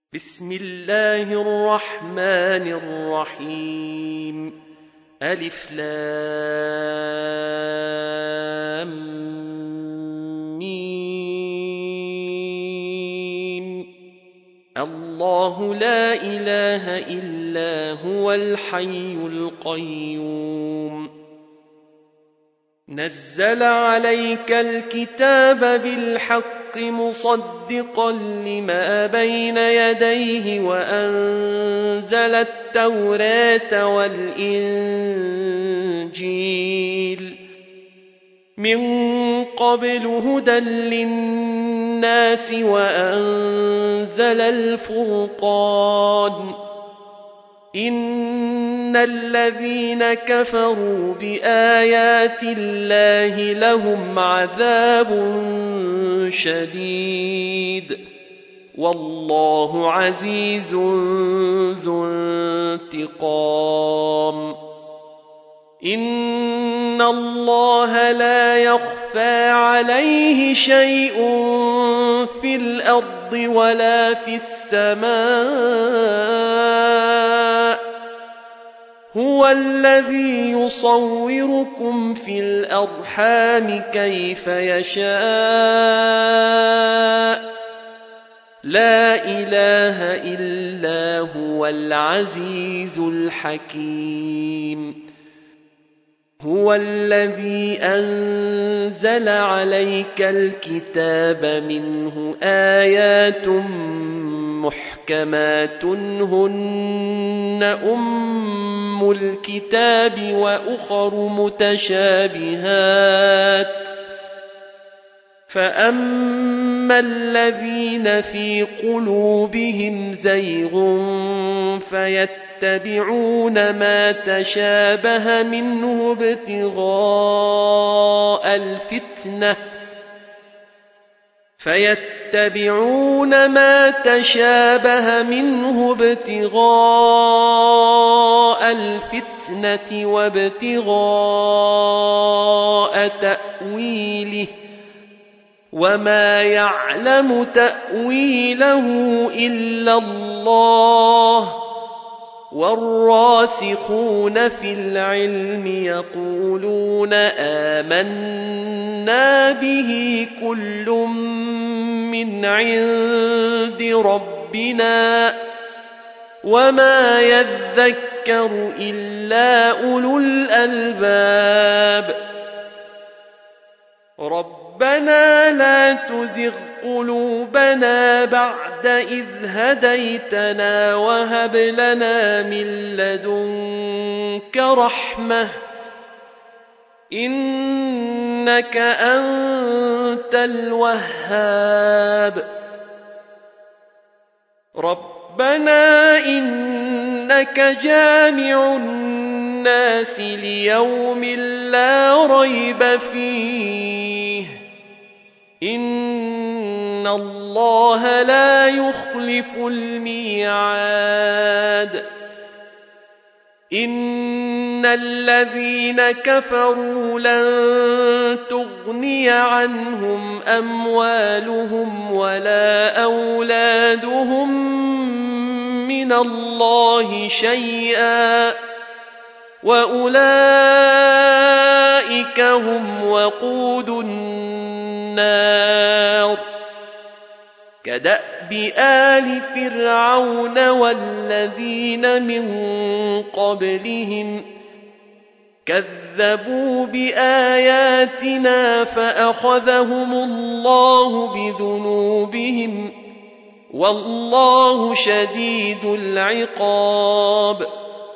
بسم الله الرحمن الرحيم ألف لام ميم الله لا إله إلا هو الحي القيوم نزل عليك الكتاب بالحق مصدقا لما بين يديه وأنزل التوراة والإنجيل من قبل هدى للناس وأنزل الفرقان إن الذين كفروا بآيات الله لهم عذاب شديد والله عزيز ذو انتقام إن الله لا يخفى عليه شيء في الأرض ولا في السماء هو الذي يصوركم في الأرحام كيف يشاء لا إله إلا هو العزيز الحكيم هو الذي أنزل عليك الكتاب منه آيات محكمات هن أم الكتاب وأخر متشابهات فأما الذين في قلوبهم زيغ فيتبعون ما تشابه منه ابتغاء الفتنة وابتغاء تأويله وما يعلم تأويله إلا الله والراسخون في العلم يقولون آمنا به كل من عند ربنا وما يذكر إلا أولو الألباب ربنا لا تزغ قلوبنا بعد إذ هديتنا وهب لنا من لدنك رحمة إنك أنت الوهاب ربنا إنك جامع الناس ليوم لا ريب فيه إن الله لا يخلف الميعاد إن الذين كفروا لن تغني عنهم أموالهم ولا أولادهم من الله شيئا وأولئك هم وقود النار كدأب آل فرعون والذين من قبلهم كذبوا بآياتنا فأخذهم الله بذنوبهم والله شديد العقاب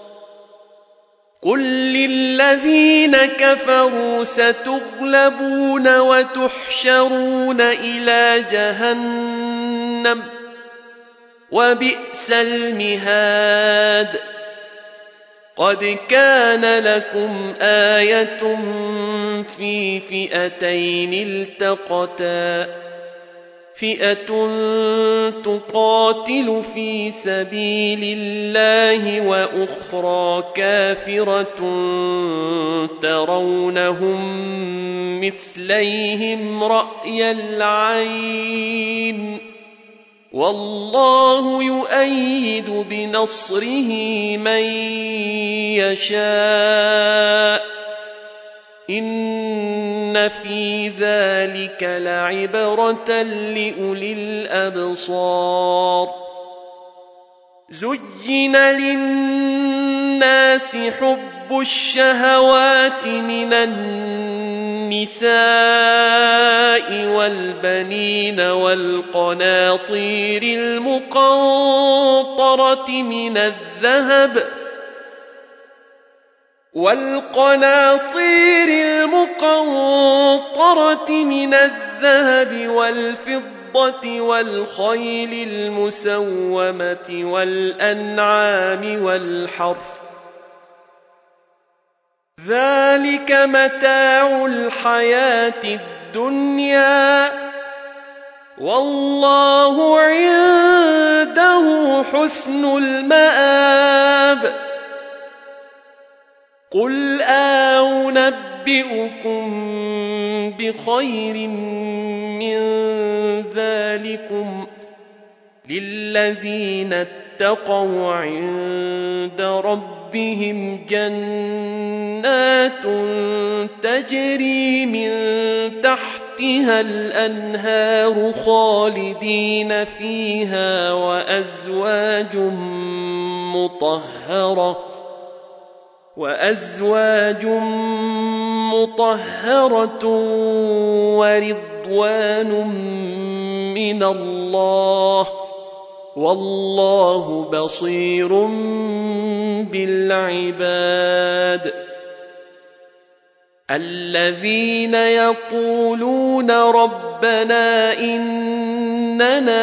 قل للذين كفروا ستغلبون وتحشرون إلى جهنم وبئس المهاد قد كان لكم آية في فئتين التقتا فئة تقاتل في سبيل الله وأخرى كافرة ترونهم مثليهم رأي العين والله يؤيد بنصره من يشاء إن في ذلك لعبرة لأولي الأبصار زين للناس حب الشهوات من النساء والبنين والقناطير المقنطرة من الذهب والفضة والخيل المسومة والأنعام والحرث ذلك متاع الحياة الدنيا والله عنده حسن المآب قل أنبئكم بخير من ذلكم للذين اتقوا عند ربهم جنات تجري من تحتها الأنهار خالدين فيها وأزواج مطهرة ورضوان من الله والله بصير بالعباد الذين يقولون ربنا إننا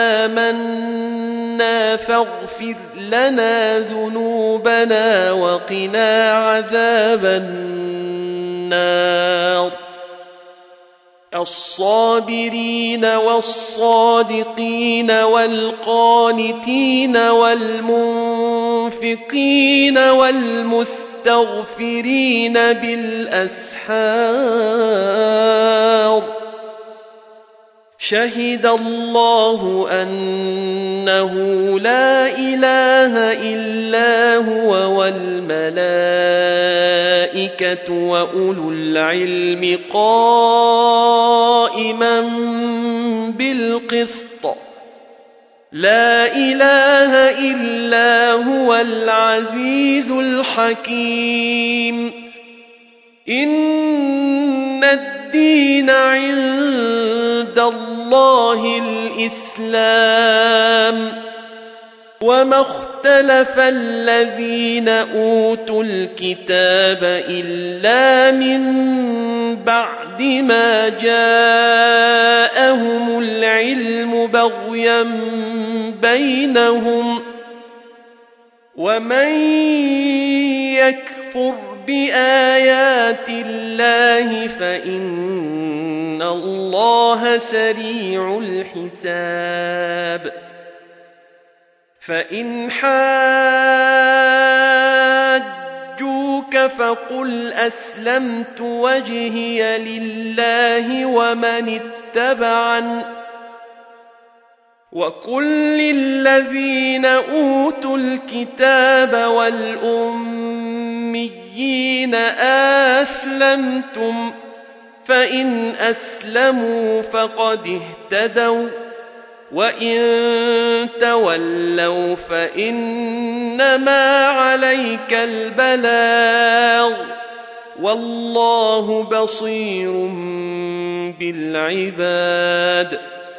آمنا فاغفر لنا ذنوبنا وقنا عذاب النار الصابرين والصادقين والقانتين والمنفقين والمستغفرين بالأسحار شهد الله أنه لا إله إلا هو والملائكة وأولو العلم قائما بالقسط لا إله إلا هو العزيز الحكيم إن الدين عند الله الإسلام وما اختلف الذين أوتوا الكتاب إلا من بعد ما جاءهم العلم بغيا بينهم ومن يكفر بآيات الله فإن الله سريع الحساب فإن حاجوك فقل أسلمت وجهي لله ومن اتبعن وقل للذين أوتوا الكتاب والأميين أسلمتم فإن أسلموا فقد اهتدوا وإن تولوا فإنما عليك البلاغ والله بصير بالعباد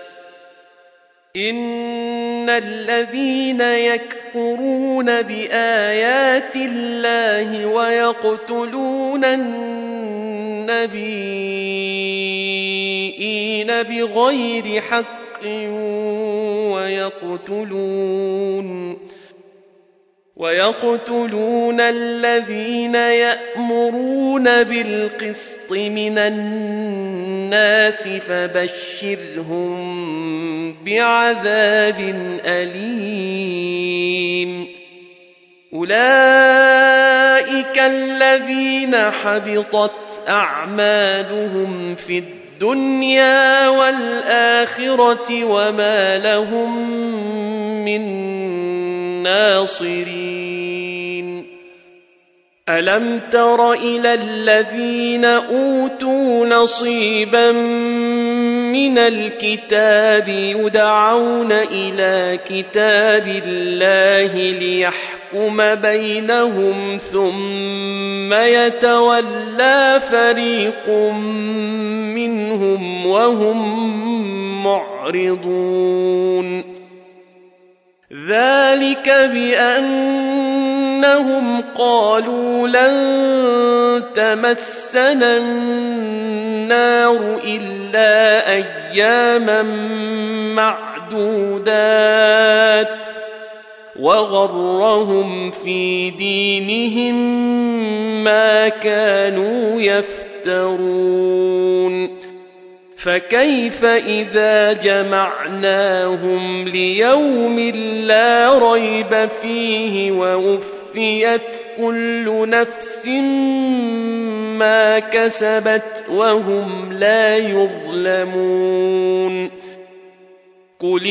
إن الذين يكفرون بآيات الله ويقتلون النبيين بغير حق ويقتلون الذين يأمرون بالقسط من الناس فبشرهم بعذاب أليم أولئك الذين حبطت أعمالهم في الدنيا الدنيا والآخرة وما لهم من ناصرين ألم تر إلى الذين أوتوا نصيبا من الكتاب يدعون إلى كتاب الله ليحكم بينهم ثم يتولى فريق منهم وهم معرضون ذلك بأنهم قالوا لن تمسنا النار إلا أياما معدودات وغرهم في دينهم ما كانوا يفترون فكيف إذا جمعناهم ليوم لا ريب فيه ووفيت كل نفس ما كسبت وهم لا يظلمون قل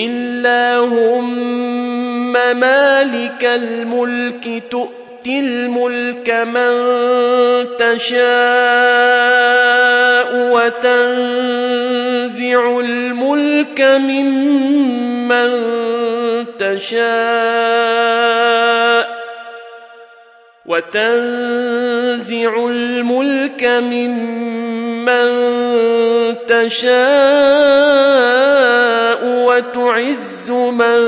اللهم مالك الملك تؤتي الملك من تشاء وتنزع الملك ممن تشاء وتعز من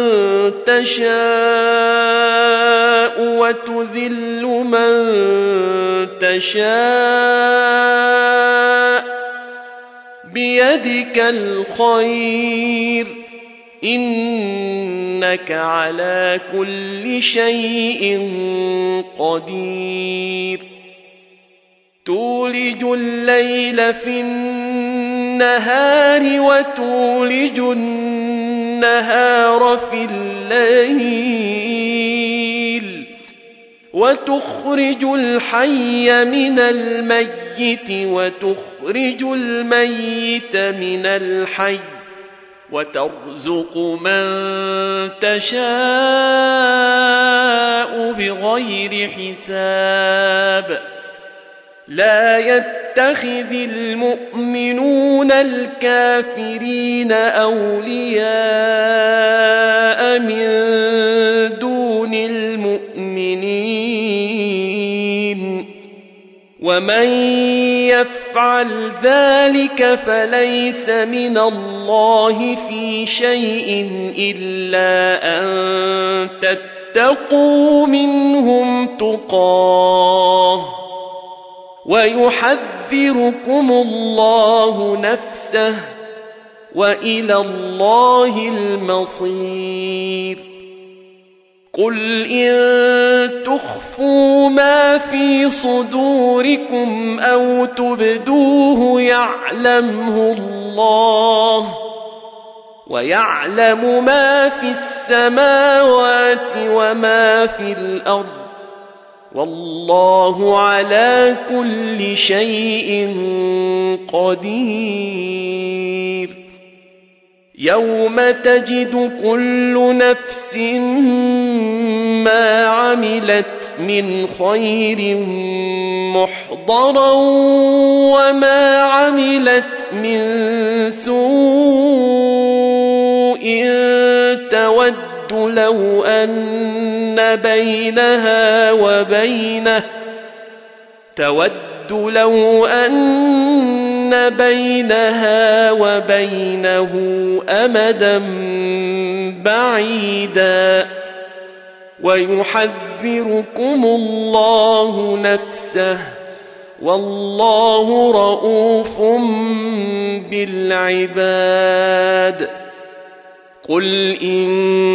تشاء وتذل من تشاء بيدك الخير إنك على كل شيء قدير تولج الليل في النهار وتولج النهار في الليل وتخرج الحي من الميت وتخرج الميت من الحي وترزق من تشاء بغير حساب لا يتخذ المؤمنون الكافرين أولياء من دون المؤمنين ومن يفعل ذلك فليس من الله في شيء إلا أن تتقوا منهم تقاه ويحذركم الله نفسه وإلى الله المصير قل إن تخفوا ما في صدوركم أو تبدوه يعلمه الله ويعلم ما في السماوات وما في الأرض والله على كل شيء قدير يوم تجد كل نفس ما عملت من خير محضرا وما عملت من سوء تود لو أن بينها وبينه أمدا بعيدا ويحذركم الله نفسه والله رؤوف بالعباد قل إن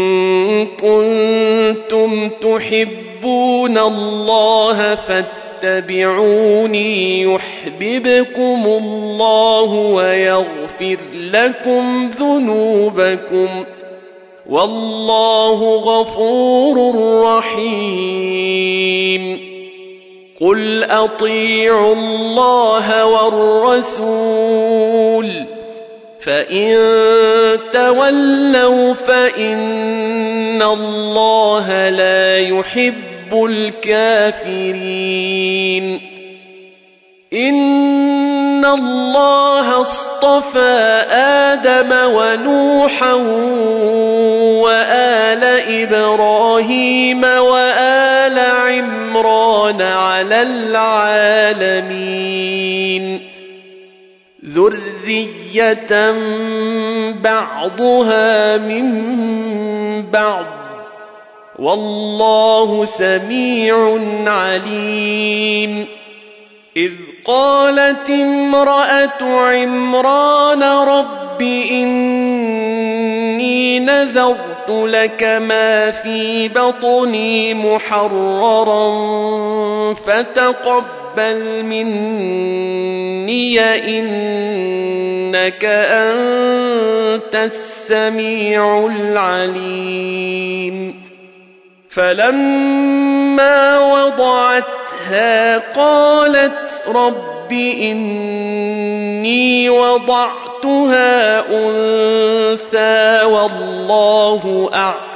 كنتم تحبون الله فاتبعوني يحببكم الله ويغفر لكم ذنوبكم والله غفور رحيم قل أطيعوا الله والرسول فإن تولوا فإن الله لا يحب الكافرين إن الله اصطفى آدم ونوحا وآل إبراهيم وآل عمران على العالمين ذرية بعضها من بعض والله سميع عليم إذ قالت امرأة عمران رب إني نذرت لك ما في بطني محررا فتقبل مني إنك أنت السميع العليم فلما وضعتها قالت رب إني وضعتها أنثى والله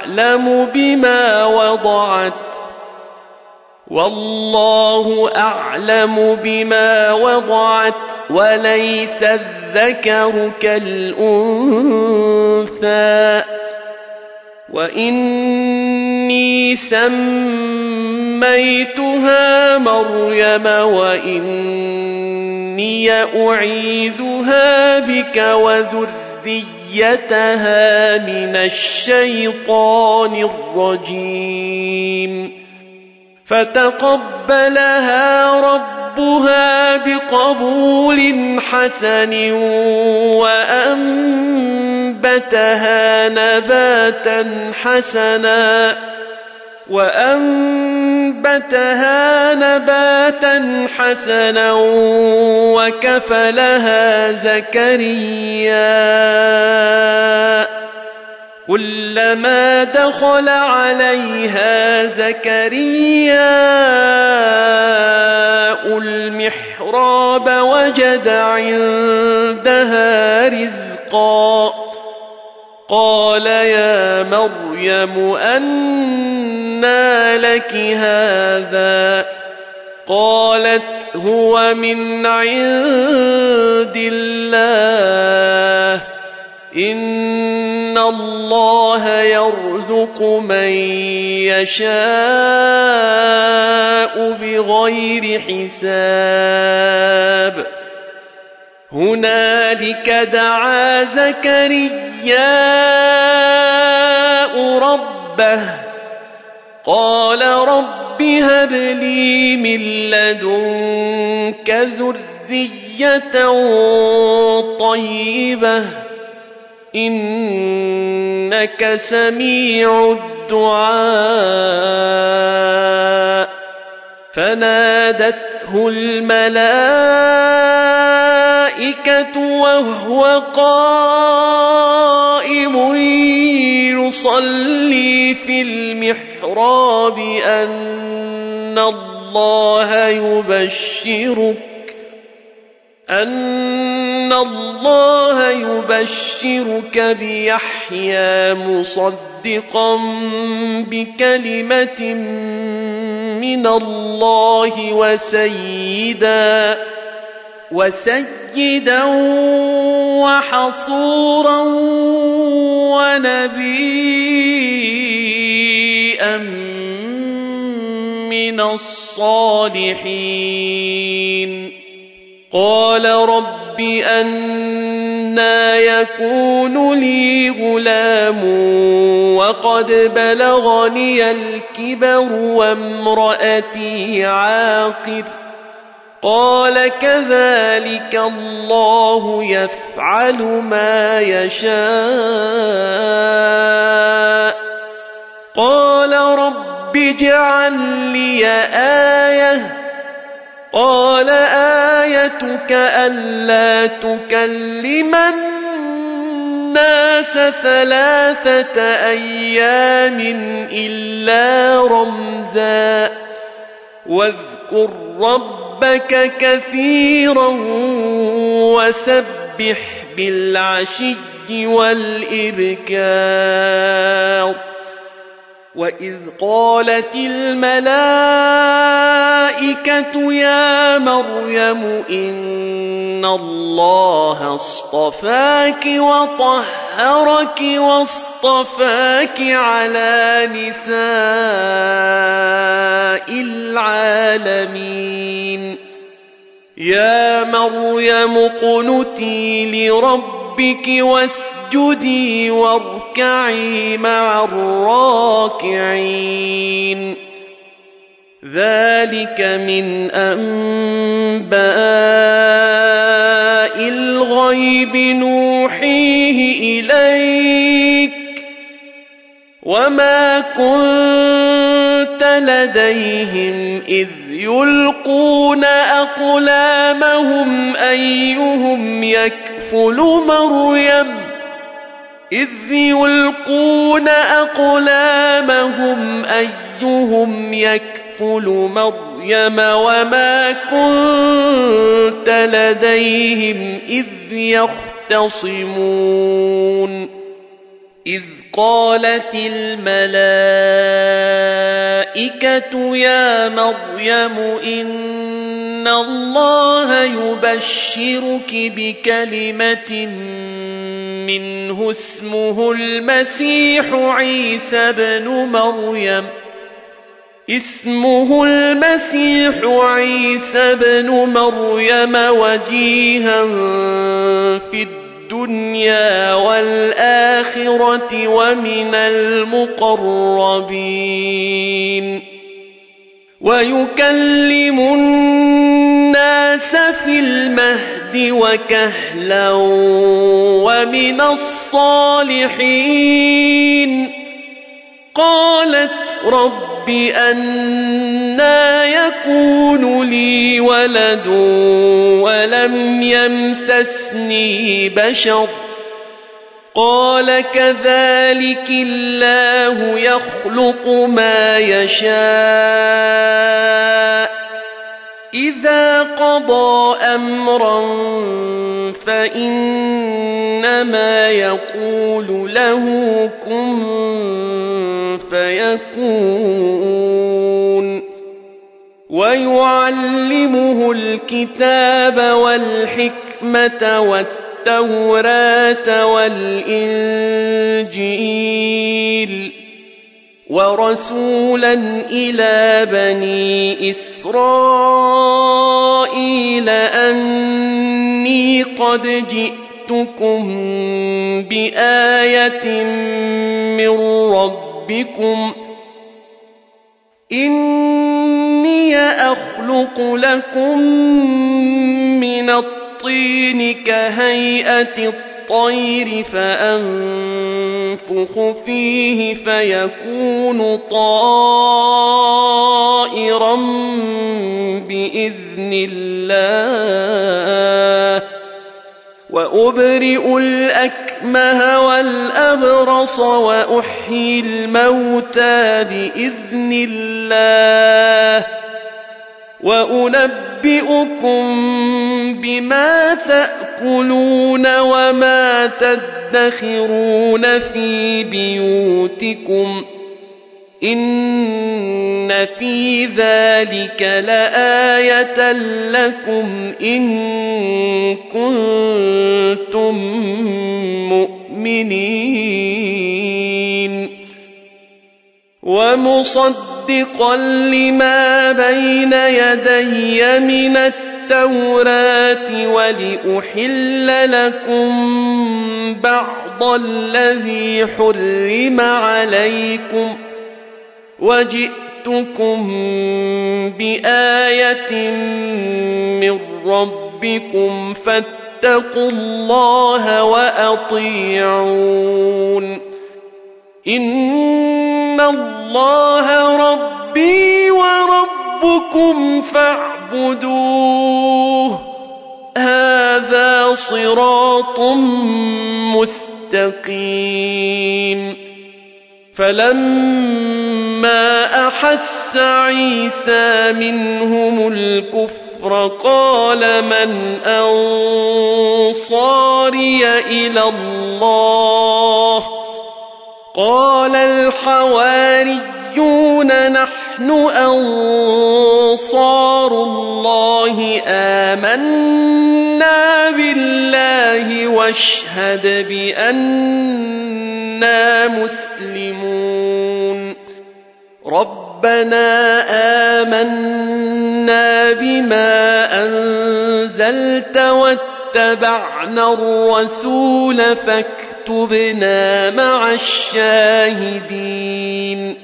أعلم بما وضعت وليس الذكر كالأنثى وإني سميتها مريم وإني أعيذها بك وذريتها من الشيطان الرجيم فتقبلها ربها بقبول حسن وأنبتها نباتا حسنا وكفلها زكريا كلما دخل عليها زكريا المحراب وجد عندها رزقا قال يا مريم أنى لك هذا قالت هو من عند الله إن الله يرزق من يشاء بغير حساب هنالك دعا زكرياء ربه قال رب هب لي من لدنك ذرية طيبة إنك سميع الدعاء فنادته الملائكة وهو قائم يصلي في المحراب أن الله يبشرك بيحيى مصدقا بكلمة من الله وسيدا وحصورا ونبيا من الصالحين قال رب أنى يكون لي غلام وقد بلغني الكبر وامرأتي عاقر قال كذلك الله يفعل ما يشاء قال رب اجعل لي آية قال آيتك ألا تكلم الناس 3 أيام إلا رمزا واذكر ربك كثيرا وسبح بالعشي والإبكار وإذ قالت الملائكة يا مريم إن الله اصطفاك وطهرك واصطفاك على نساء العالمين يا مريم اقنتي لربك واسجدي واركعي مع الراكعين ذلك من أنباء الغيب نوحيه إليك وما كنت لديهم إذ يلقون أقلامهم أيهم يكفل مريم وما كنت لديهم إذ يختصمون إذ قالت الملائكة يا مريم إن الله يبشرك بكلمة منه اسمه المسيح عيسى بن مريم وجيها في الدنيا والآخرة ومن المقربين ويكلم الناس في المهد وكهلا ومن الصالحين قالت رب أنى يكون لي ولد ولم يمسسني بشر قال كذلك الله يخلق ما يشاء إذا قضى أمرا فإنما يقول له كن فيكون ويعلمه الكتاب والحكمة والتوراة والإنجيل ورسولا إلى بني إسرائيل أني قد جئتكم بآية من ربكم إني أخلق لكم من الطين كهيئة الطير فأنفخ فيه فيكون طائرا بإذن الله وأبرئ الأكمه والأبرص وأحيي الموتى بإذن الله وأنبئكم بما تأكلون وما تدخرون في بيوتكم إن في ذلك لآية لكم إن كنتم مؤمنين ومصدقا لما بين يدي من التوراة ولأحل لكم بعض الذي حرم عليكم وجئتكم بآية من ربكم فاتقوا الله وأطيعون إن الله ربي وربكم فاعبدوه هذا صراط مستقيم فلما فلما أحس عيسى منهم الكفر قال من أنصاري إلى الله قال الحواريون نحن أنصار الله آمنا بالله واشهد بأننا مسلمون ربنا آمنا بما أنزلت واتبعنا الرسول فاكتبنا مع الشاهدين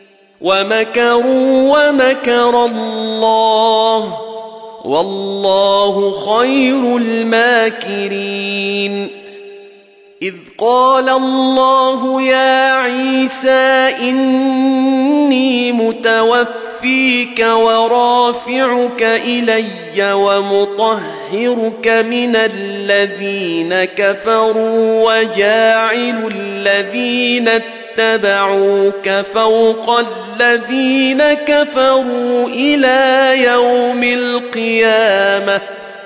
ومكروا ومكر الله والله خير الماكرين إذ قال الله يا عيسى إني متوفيك ورافعك إلي ومطهرك من الذين كفروا وجاعل الذين اتبعوك فوق الذين كفروا إلى يوم القيامة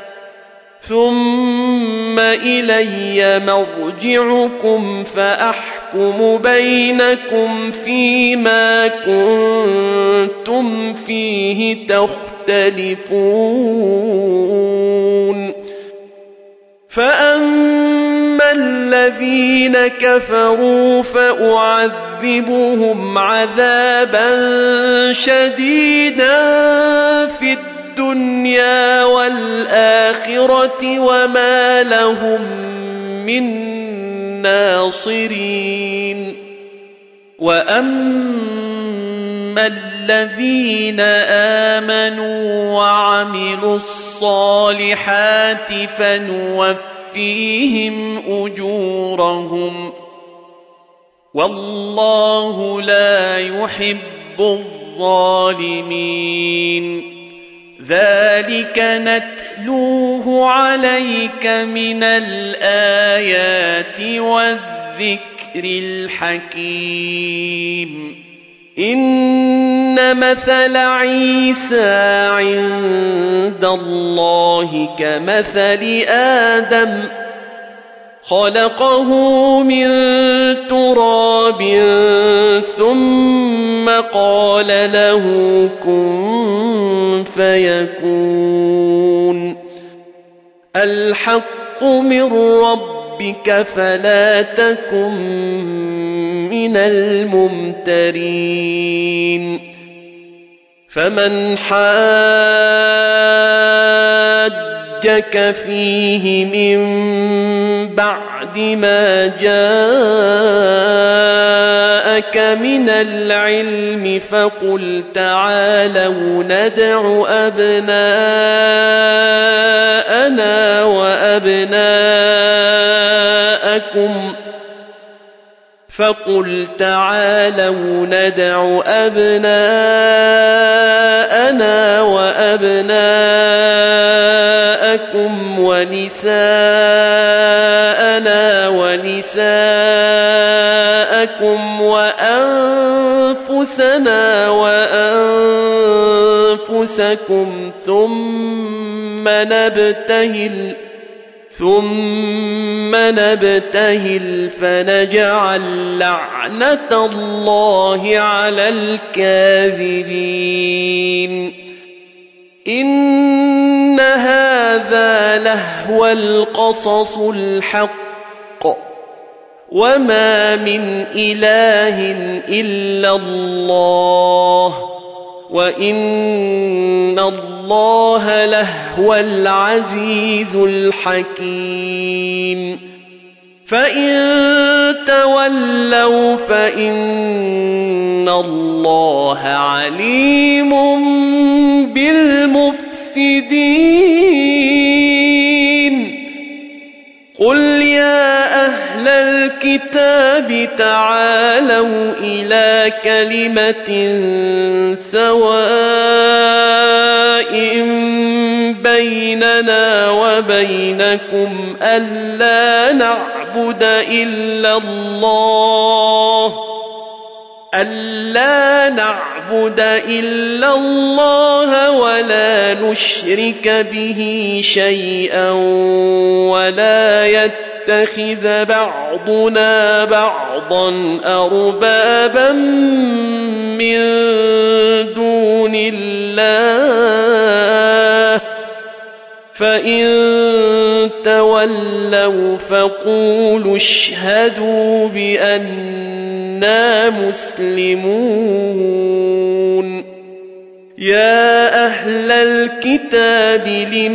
ثم إلي مرجعكم فأحكم بينكم فيما كنتم فيه تختلفون فأما الذين كفروا فأعذبهم عذابا شديدا في الدنيا والآخرة وما لهم من ناصرين وأما الذين آمنوا وعملوا الصالحات فنوفيهم أجورهم والله لا يحب الظالمين ذلك نتلوه عليك من الآيات والذكر الحكيم إن مثل عيسى عند الله كمثل آدم خلقه من تراب ثم قال له كن فيكون الحق من ربك فلا تكن من الممترين فمن حاجك فيه من بعد ما جاءك من العلم فقل تعالوا ندع أبناءنا وأبناءكم ونساءنا ونساءكم وأنفسنا وأنفسكم ثم نبتهل فنجعل لعنة الله على الكاذبين إن هذا لهو القصص الحق وما من إله إلا الله وإن الله لهو العزيز الحكيم فإن تولوا فإن الله عليم بالمفسدين قل يا أهل الكتاب تعالوا إلى كلمة سواء بيننا وبينكم ألا نعبد إلا الله ألا نعبد إلا الله ولا نشرك به شيئا ولا يتخذ بعضنا بعضا أربابا من دون الله فإن تولوا فقولوا اشهدوا بأننا مسلمون يا أهل الكتاب لم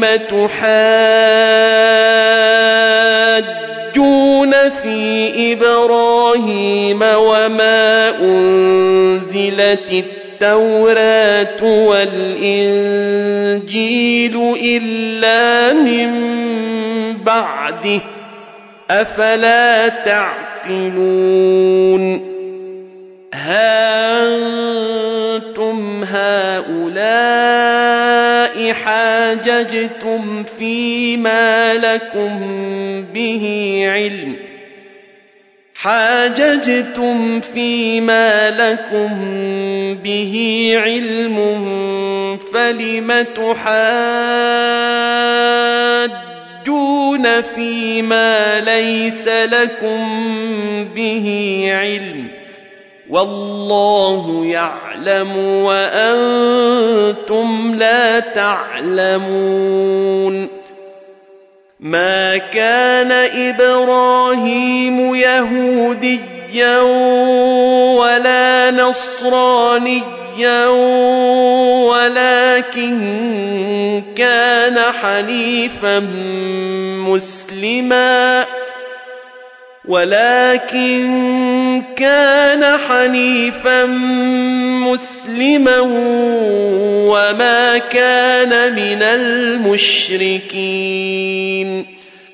تحاجون في إبراهيم وما أنزلت التوراة والإنجيل إلا من بعده أفلا تعقلون ها أنتم هؤلاء حاججتم فيما لكم به علم فلم تحاجون فيما ليس لكم به علم والله يعلم وأنتم لا تعلمون ما كان إبراهيم يهوديا ولا نصرانيا ولكن كان حنيفا مسلما وما كان من المشركين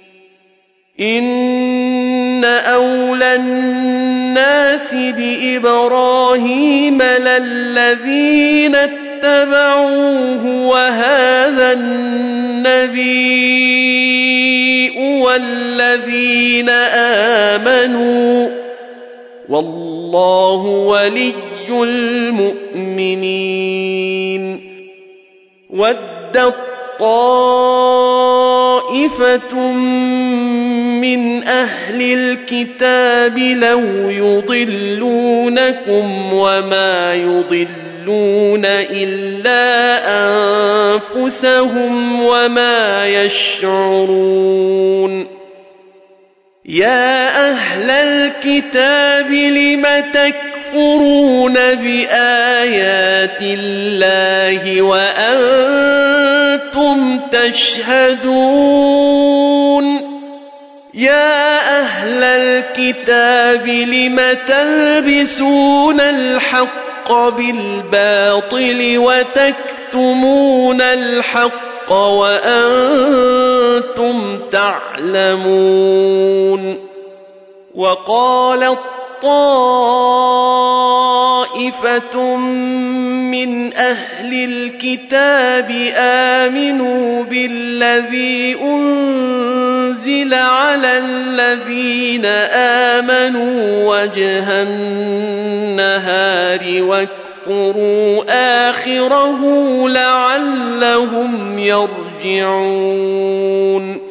إن أولى الناس بإبراهيم للذين اتبعوه وهذا النبي والذين آمنوا والله ولي المؤمنين ودت طائفة من أهل الكتاب لو يضلونكم وما يضلون إلا أنفسهم وما يشعرون يا أهل الكتاب لم تكفرون بآيات الله وأنتم تشهدون يا أهل الكتاب لم تلبسون الحق بالباطل وتكتمون الحق وأنتم تعلمون وقالت طائفة من أهل الكتاب آمنوا بالذي أنزل على الذين آمنوا وجه النهار واكفروا آخره لعلهم يرجعون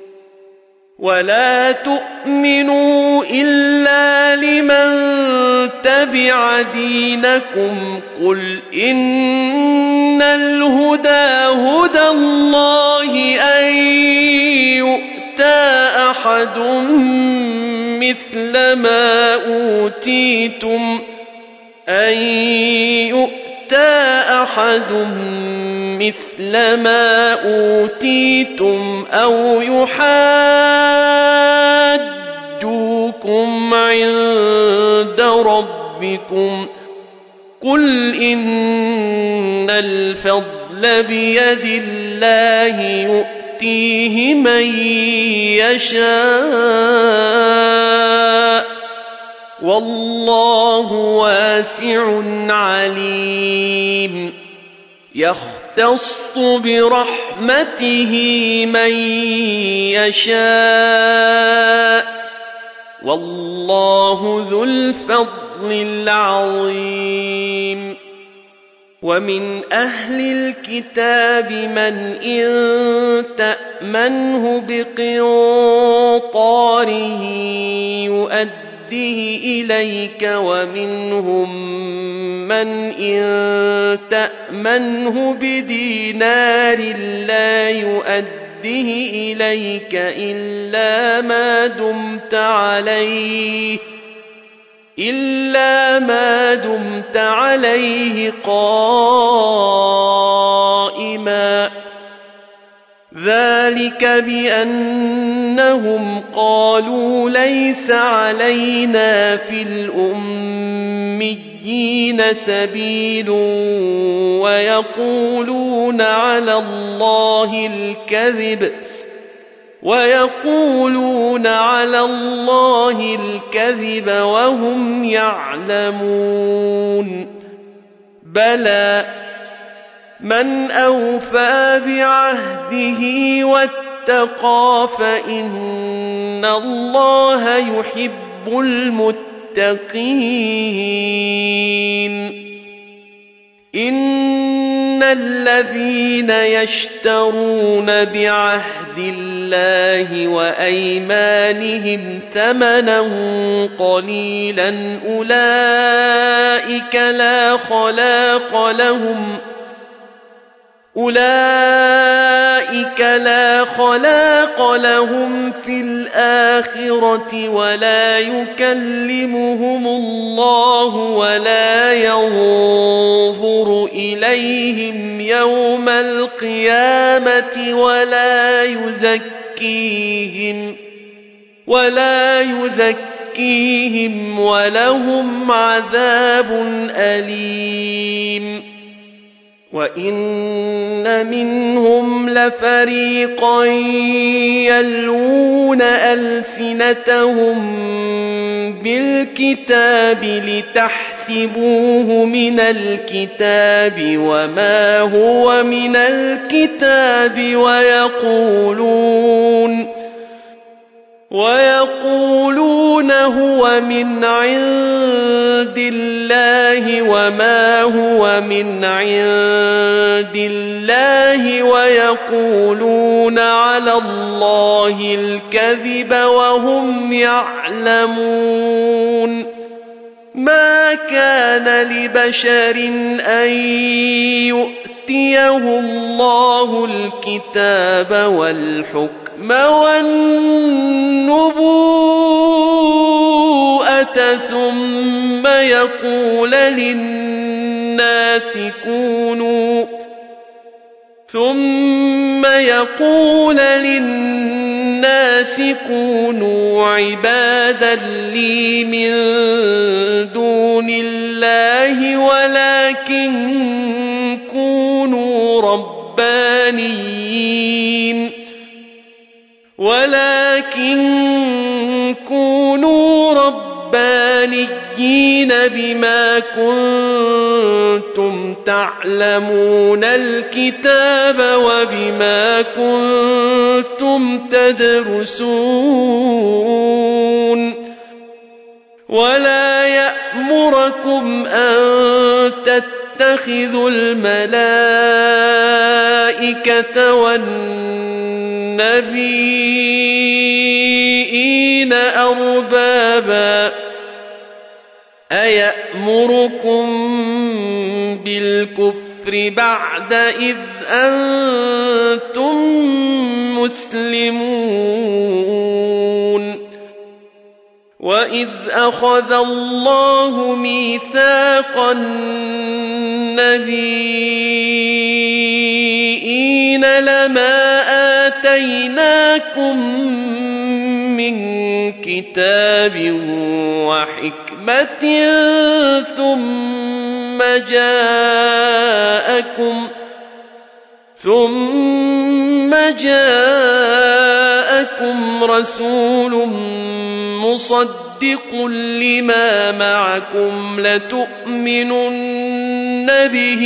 ولا تؤمنوا إلا لمن تبع دينكم قل إن الهدى هدى الله أن يؤتى أحد مثل ما أوتيتم أو يحاجوكم عند ربكم قل إن الفضل بيد الله يؤتيه من يشاء والله واسع عليم يختص برحمته من يشاء والله ذو الفضل الفضل العظيم ومن أهل الكتاب من إن تأمنه بقنطار يؤديه إليك ومنهم من إن تأمنه بدينار لا يؤديه إليك إلا ما دمت عليه قائما ذلك بأنهم قالوا ليس علينا في الأميين سبيل ويقولون على الله الكذب وهم يعلمون بلى من أوفى بعهده واتقى فإن الله يحب المتقين إن الذين يشترون بعهد الله وأيمانهم ثمنا قليلا أولئك لا خلاق لهم في الآخرة ولا يكلمهم الله ولا ينظر إليهم يوم القيامة ولا يزكيهم ولهم عذاب أليم وإن منهم لفريقا يلوون ألسنتهم بالكتاب لتحسبوه من الكتاب وما هو من الكتاب ويقولون هو من عند الله وما هو من عند الله ويقولون على الله الكذب وهم يعلمون ما كان لبشر أن يؤتيه الله الكتاب والحكم والنبوءة ثم يقول للناس كونوا عبادا لي من دون الله ولكن كونوا ربانيين بما كنتم تعلمون الكتاب وبما كنتم تدرسون ولا يأمركم أن تتخذوا الملائكة والنبيين أربابا أيأمركم بالكفر بعد إذ أنتم مسلمون وإذ أخذ الله ميثاق النبيين لما آتيناكم من كتاب وحكمة ثم جاءكم رسول مصدق لما معكم لتؤمنن به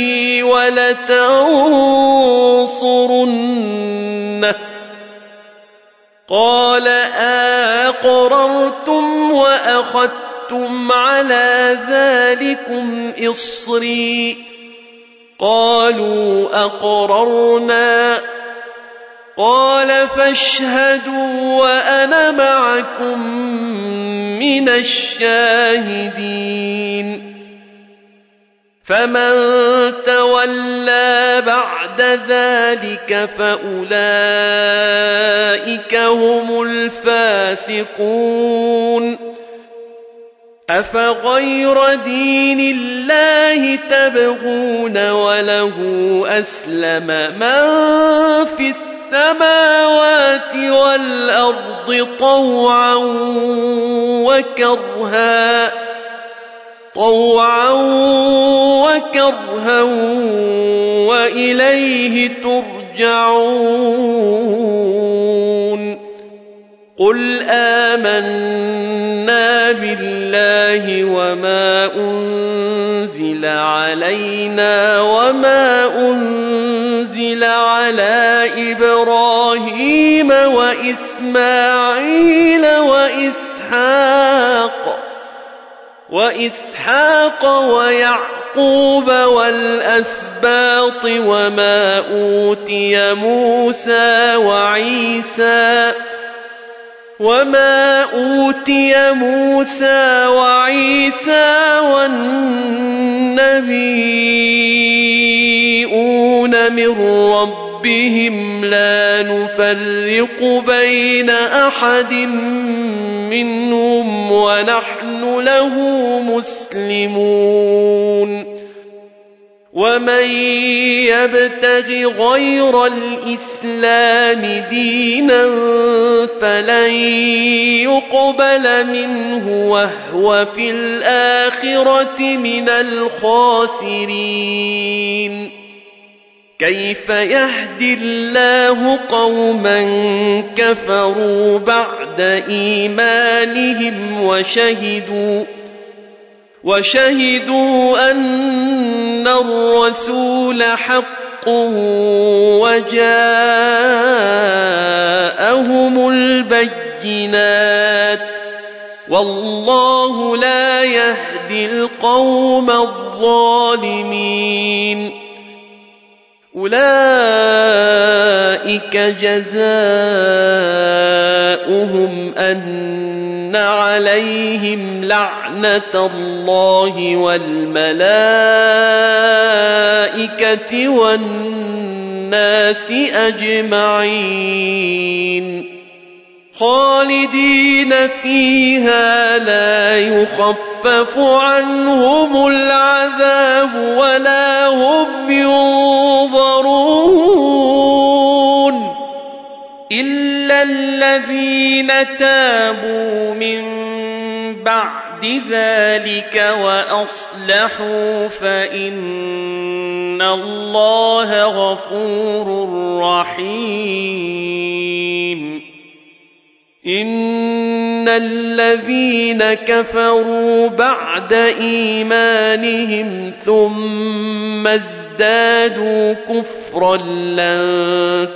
ولتنصرنه قال أقررتم وأخذتم أخذتم على ذلكم إصري قالوا أقررنا قال فاشهدوا وأنا معكم من الشاهدين فمن تولى بعد ذلك فأولئك هم الفاسقون أفغير دين الله تبغون وله أسلم من في السماوات والأرض طوعا وكرها وإليه ترجعون قل آمنا بالله وما أنزل علينا وما أنزل على إبراهيم وإسماعيل وإسحاق ويعقوب والأسباط وما أوتي موسى وعيسى والنبيون من ربهم لا نفرق بين أحد منهم ونحن له مسلمون ومن يبتغ غير الإسلام دينا فلن يقبل منه وهو في الآخرة من الخاسرين كيف يهدي الله قوما كفروا بعد إيمانهم وشهدوا أن الرسول حق وجاءهم البينات والله لا يهدي القوم الظالمين أولئك جزاؤهم أن عليهم لعنة الله والملائكة والناس أجمعين خالدين فيها لا يخفف عنهم العذاب ولا هم ينظرون إلا الذين تابوا من بعد ذلك وأصلحوا فإن الله غفور رحيم إن الذين كفروا بعد إيمانهم ثم ازدادوا كفرا لن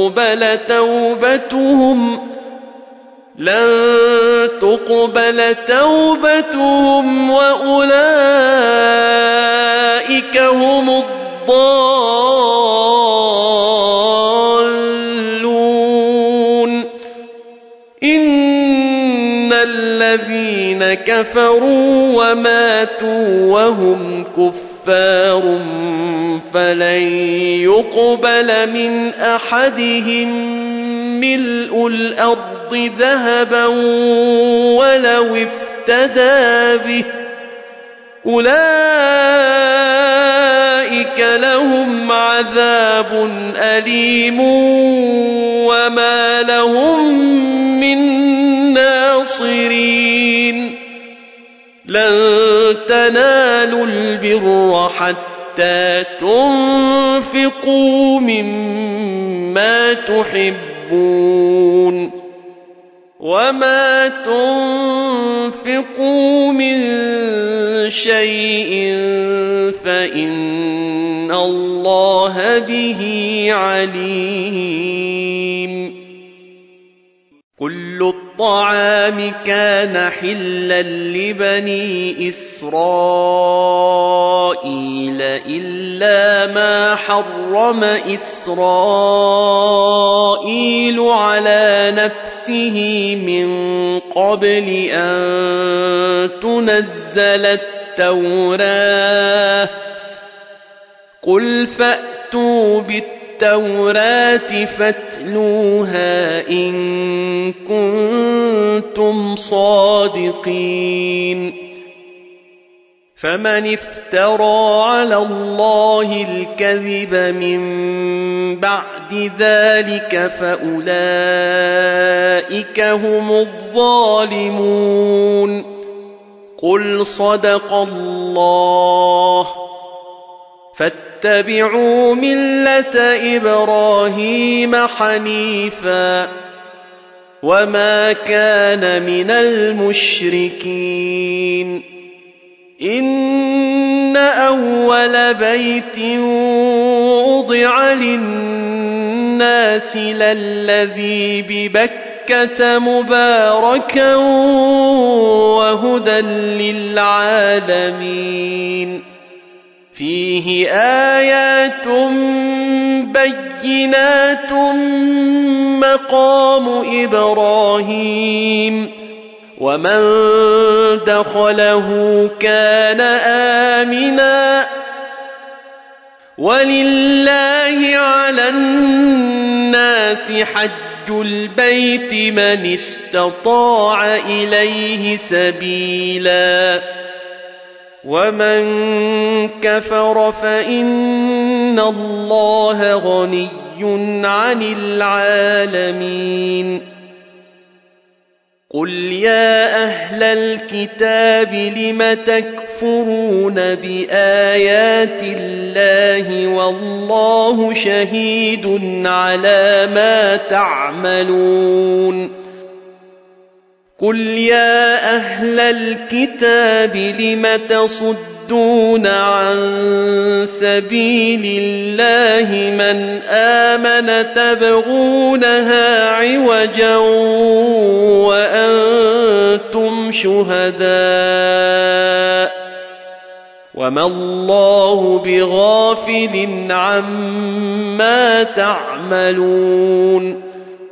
تقبل توبتهم وأولئك هم الضالون إن الذين كفروا وماتوا وهم كفار فلن يقبل من أحدهم ملء الأرض ذهبا ولو افتدى به أولئك لهم عذاب أليم وما لهم من ناصرين لن تنالوا البر حتى تنفقوا مما تحبون وما تنفقوا من شيء فإن الله به عليم كل الطعام كان حلا لبني إسرائيل إلا ما حرم إسرائيل على نفسه من قبل أن تنزل التوراة قل فأتوا بالتوراة فاتلوها إن كنتم صادقين فمن افترى على الله الكذب من بعد ذلك فأولئك هم الظالمون قل صدق الله فاتبعوا ملة إبراهيم حنيفا وما كان من المشركين إن أول بيت وضع للناس للذي ببكة مباركا وهدى للعالمين فيه آيات بينات مقام إبراهيم ومن دخله كان آمنا ولله على الناس حج البيت من استطاع إليه سبيلا ومن كفر فإن الله غني عن العالمين قل يا أهل الكتاب لم تكفرون بآيات الله والله شهيد على ما تعملون قل يا أهل الكتاب لم تصدون عن سبيل الله من آمن تبغونها عوجا وأنتم شهداء وما الله بغافل عما تعملون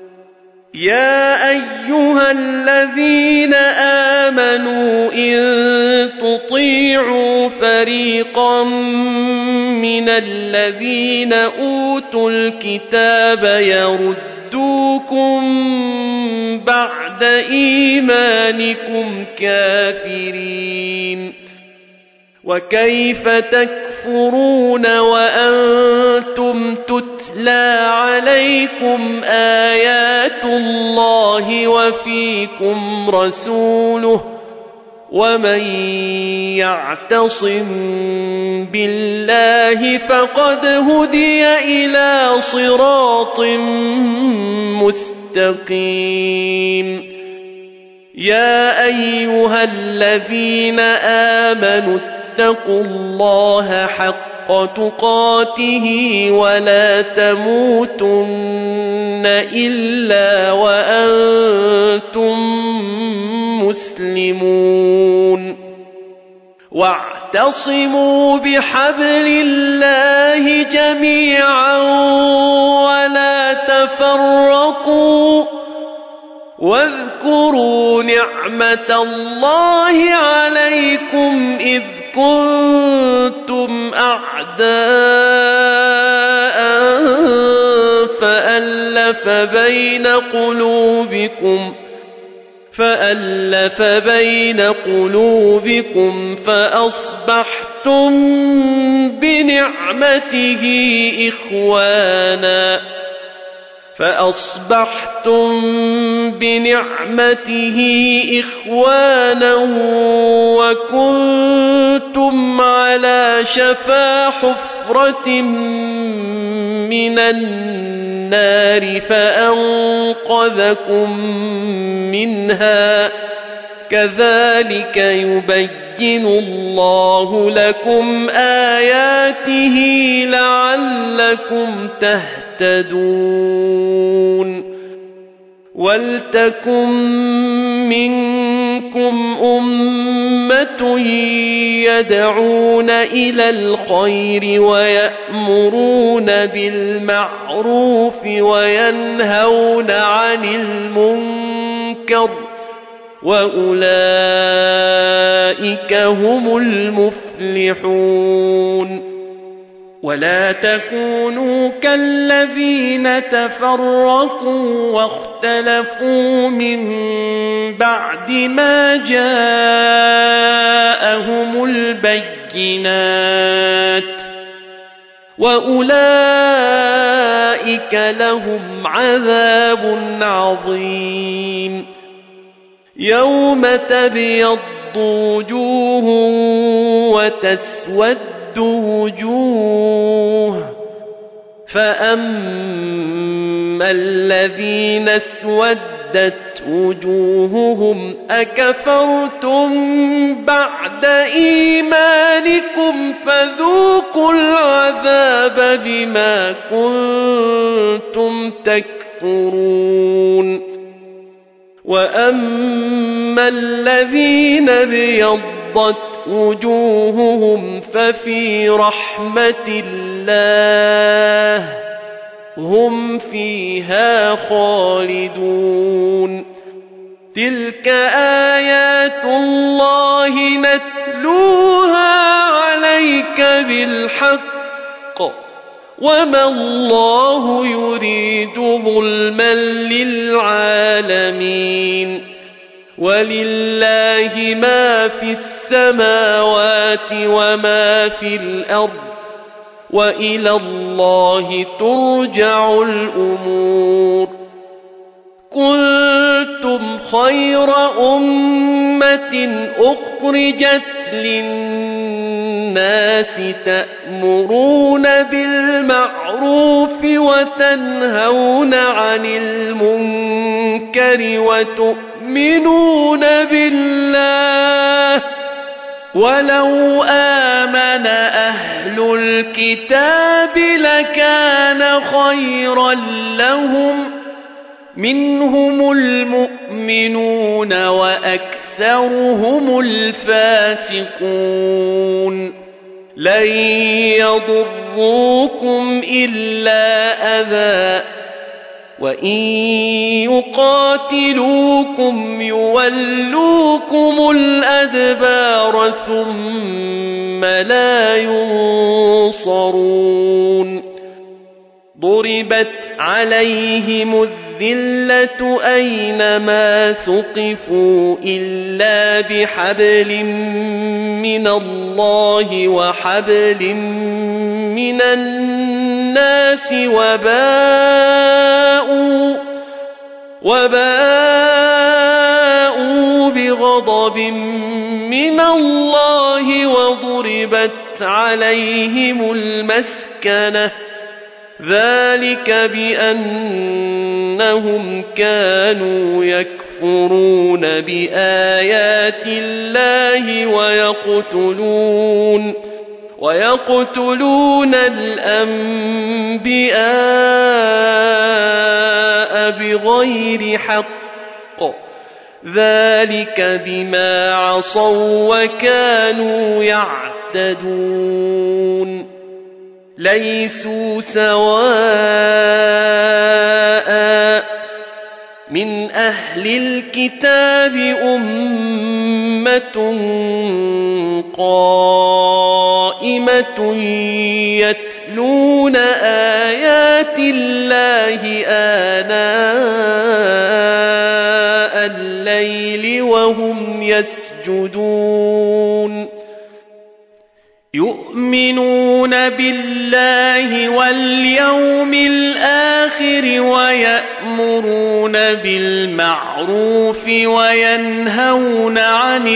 يا أيها الذين آمنوا إن تطيعوا فريقا من الذين أوتوا الكتاب يردوكم بعد إيمانكم كافرين وكيف تكفرون وأنتم تتلى عليكم آيات الله وفيكم رسوله ومن يعتصم بالله فقد هدي إلى صراط مستقيم يا أيها الذين آمنوا اتقوا الله حق تقاته ولا تموتن إلا وأنتم مسلمون واعتصموا بحبل الله جميعا ولا تفرقوا واذكروا نعمة الله عليكم إذ كنتم أعداء فألف بين قلوبكم فأصبحتم بنعمته إخوانا وكنتم على شفا حفرة من النار فأنقذكم منها كذلك يبين الله لكم آياته لعلكم تهتدون وَلْتَكُن مِّنكُمْ أُمَّةٌ يَدْعُونَ إِلَى الْخَيْرِ وَيَأْمُرُونَ بِالْمَعْرُوفِ وَيَنْهَوْنَ عَنِ الْمُنكَرِ وَأُولَئِكَ هُمُ الْمُفْلِحُونَ وَلَا تَكُونُوا كَالَّذِينَ تَفَرَّقُوا وَاخْتَلَفُوا مِن بَعْدِ مَا جَاءَهُمُ الْبَيِّنَاتُ وَأُولَئِكَ لَهُمْ عَذَابٌ عَظِيمٌ يَوْمَ تَبْيَضُّ وُجُوهٌ وَتَسْوَدُّ وجوه فأما الذين اسودت وجوههم أكفرتم بعد إيمانكم فذوقوا العذاب بما كنتم تكفرون وأما الذين ابيضت وجوههم ففي رحمة الله هم فيها خالدون تلك آيات الله نتلوها عليك بالحق وما الله يريد ظلما للعالمين ولله ما في السماوات وما في الأرض وإلى الله ترجع الأمور كنتم خير أمة أخرجت للناس تأمرون بالمعروف وتنهون عن المنكر وتؤمنون بالله ولو آمن أهل الكتاب لكان خيرا لهم منهم المؤمنون وأكثرهم الفاسقون لن يضروكم إلا أذى وإن يقاتلوكم يولوكم الأدبار ثم لا ينصرون ضربت عليهم الذلة أينما ثقفوا إلا بحبل من الله وحبل من الناس وباءوا بغضب من الله وضربت عليهم المسكنة ذلك بأنهم كانوا يكفرون بآيات الله ويقتلون الأنبياء بغير حق ذلك بما عصوا وكانوا يعتدون ليسوا سواء من أهل الكتاب أمة قائمة يتلون آيات الله آناء الليل وهم يسجدون يؤمنون بالله واليوم الآخر ويأمرون بالمعروف وينهون عن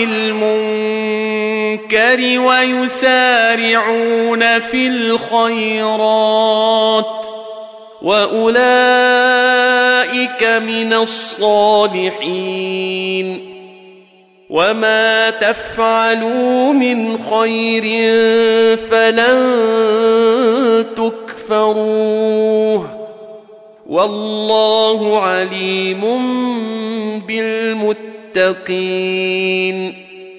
المنكر ويسارعون في الخيرات وأولئك من الصالحين وما تفعلوا من خير فلن تكفروه والله عليم بالمتقين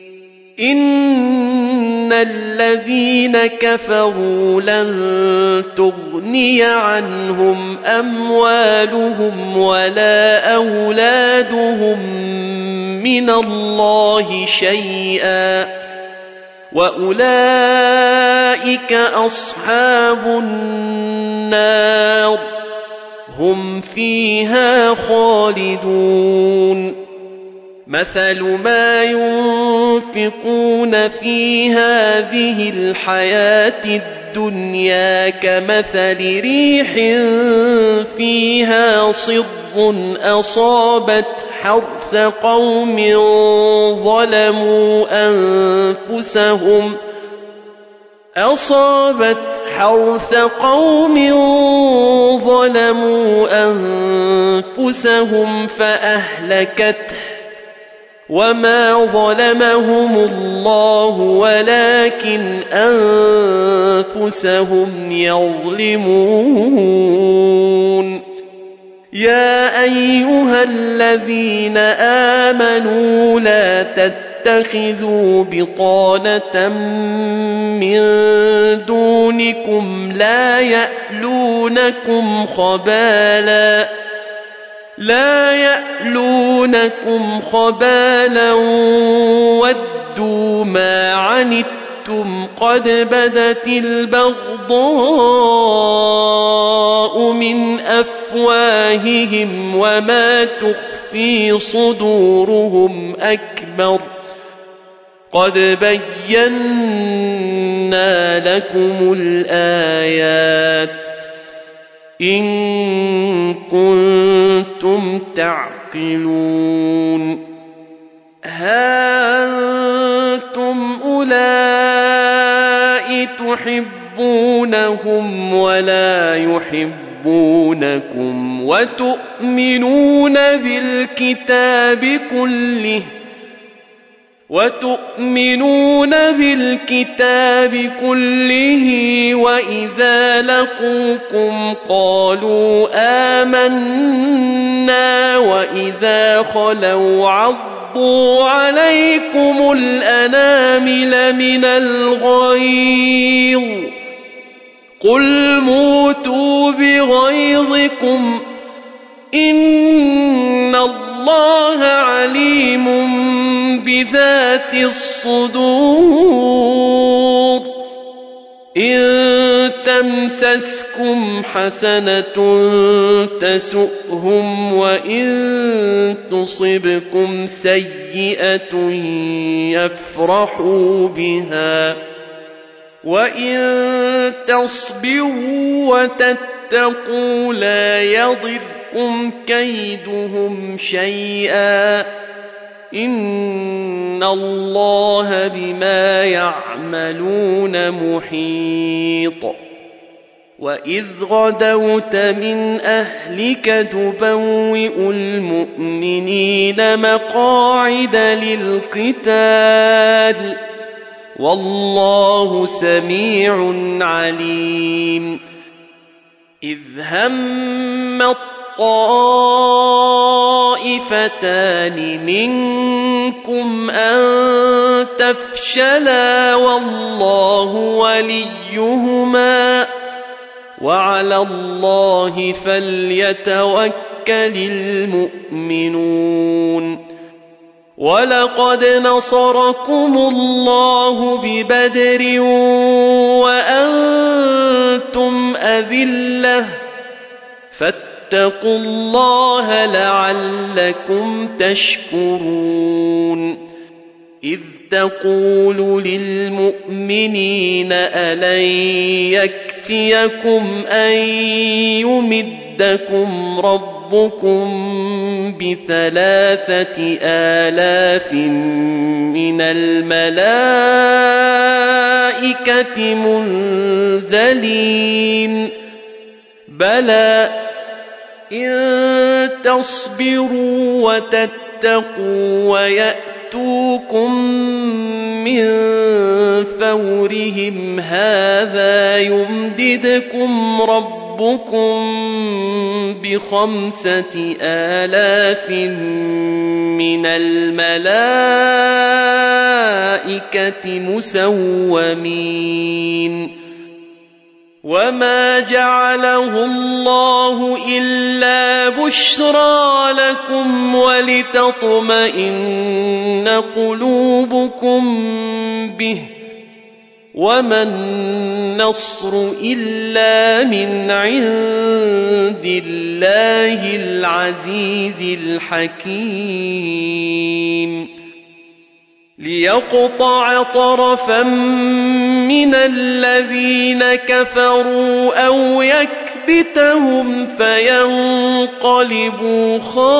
إن الذين كفروا لن تغني عنهم أموالهم ولا أولادهم من الله شيئا وأولئك أصحاب النار هم فيها خالدون مثل ما ينفقون في هذه الحياة الدنيا كمثل ريح فيها صر أصابت حرث قوم ظلموا أنفسهم فأهلكته وما ظلمهم الله ولكن أنفسهم يظلمون يا أيها الذين آمنوا لا تتخذوا بطانة من دونكم لا يألونكم خبالا ودوا ما عنتم قد بدت البغضاء من أفواههم وما تخفي صدورهم أكبر قد بينا لكم الآيات إن كنتم تعقلون ها أنتم أولئك تحبونهم ولا يحبونكم وتؤمنون بالكتاب كله وإذا لقوكم قالوا آمنا وإذا خلوا عضوا عليكم الأنامل من الغيظ قل موتوا بغيظكم إن الله عليم بذات الصدور إن تمسسكم حسنة تسؤهم وإن تصبكم سيئة يفرحوا بها وإن تصبروا وتتقوا لا يضركم كيدهم شيئا إن الله بما يعملون محيط وإذ غدوت من أهلك تبوئ المؤمنين مقاعد للقتال والله سميع عليم إذ هم الطائفتان منكم أن تفشلا والله وليهما وعلى الله فليتوكل المؤمنون ولقد نصركم الله ببدر وأنتم أذلة فاتقوا الله لعلكم تشكرون إذ تقول للمؤمنين ألن يكفيكم أن يمدكم ربكم ب3,000 من الملائكة منزلين بلى إن تصبروا وتتقوا ويأتوكم من فورهم هذا يمددكم ربكم قلوبكم ب5,000 من الملائكة مسومين وما جعله الله إلا بشرى لكم ولتطمئن قلوبكم به وما النصر إلا من عند الله العزيز الحكيم ليقطع طرفا من الذين كفروا أو يكبتهم فينقلبوا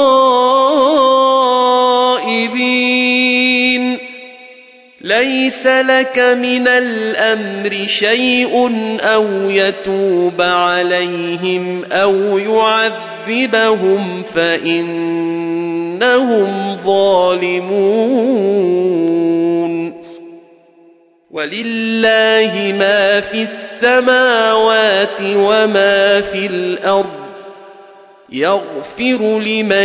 خائبين ليس لك من الأمر شيء أو يتوب عليهم أو يعذبهم فإنهم ظالمون ولله ما في السماوات وما في الأرض يغفر لمن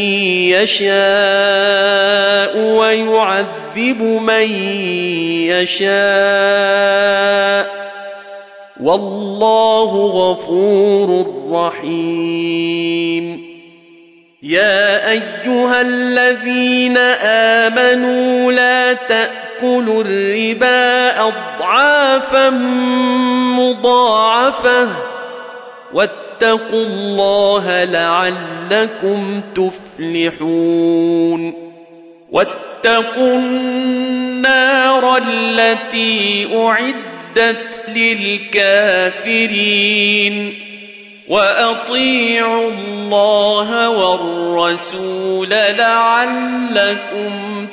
يشاء ويعذب من يشاء والله غفور رحيم يا أيها الذين آمنوا لا تأكلوا الربا أضعافا مضاعفة واتقوا الله لعلكم تفلحون واتقوا النار التي أعدت للكافرين وأطيعوا الله والرسول لعلكم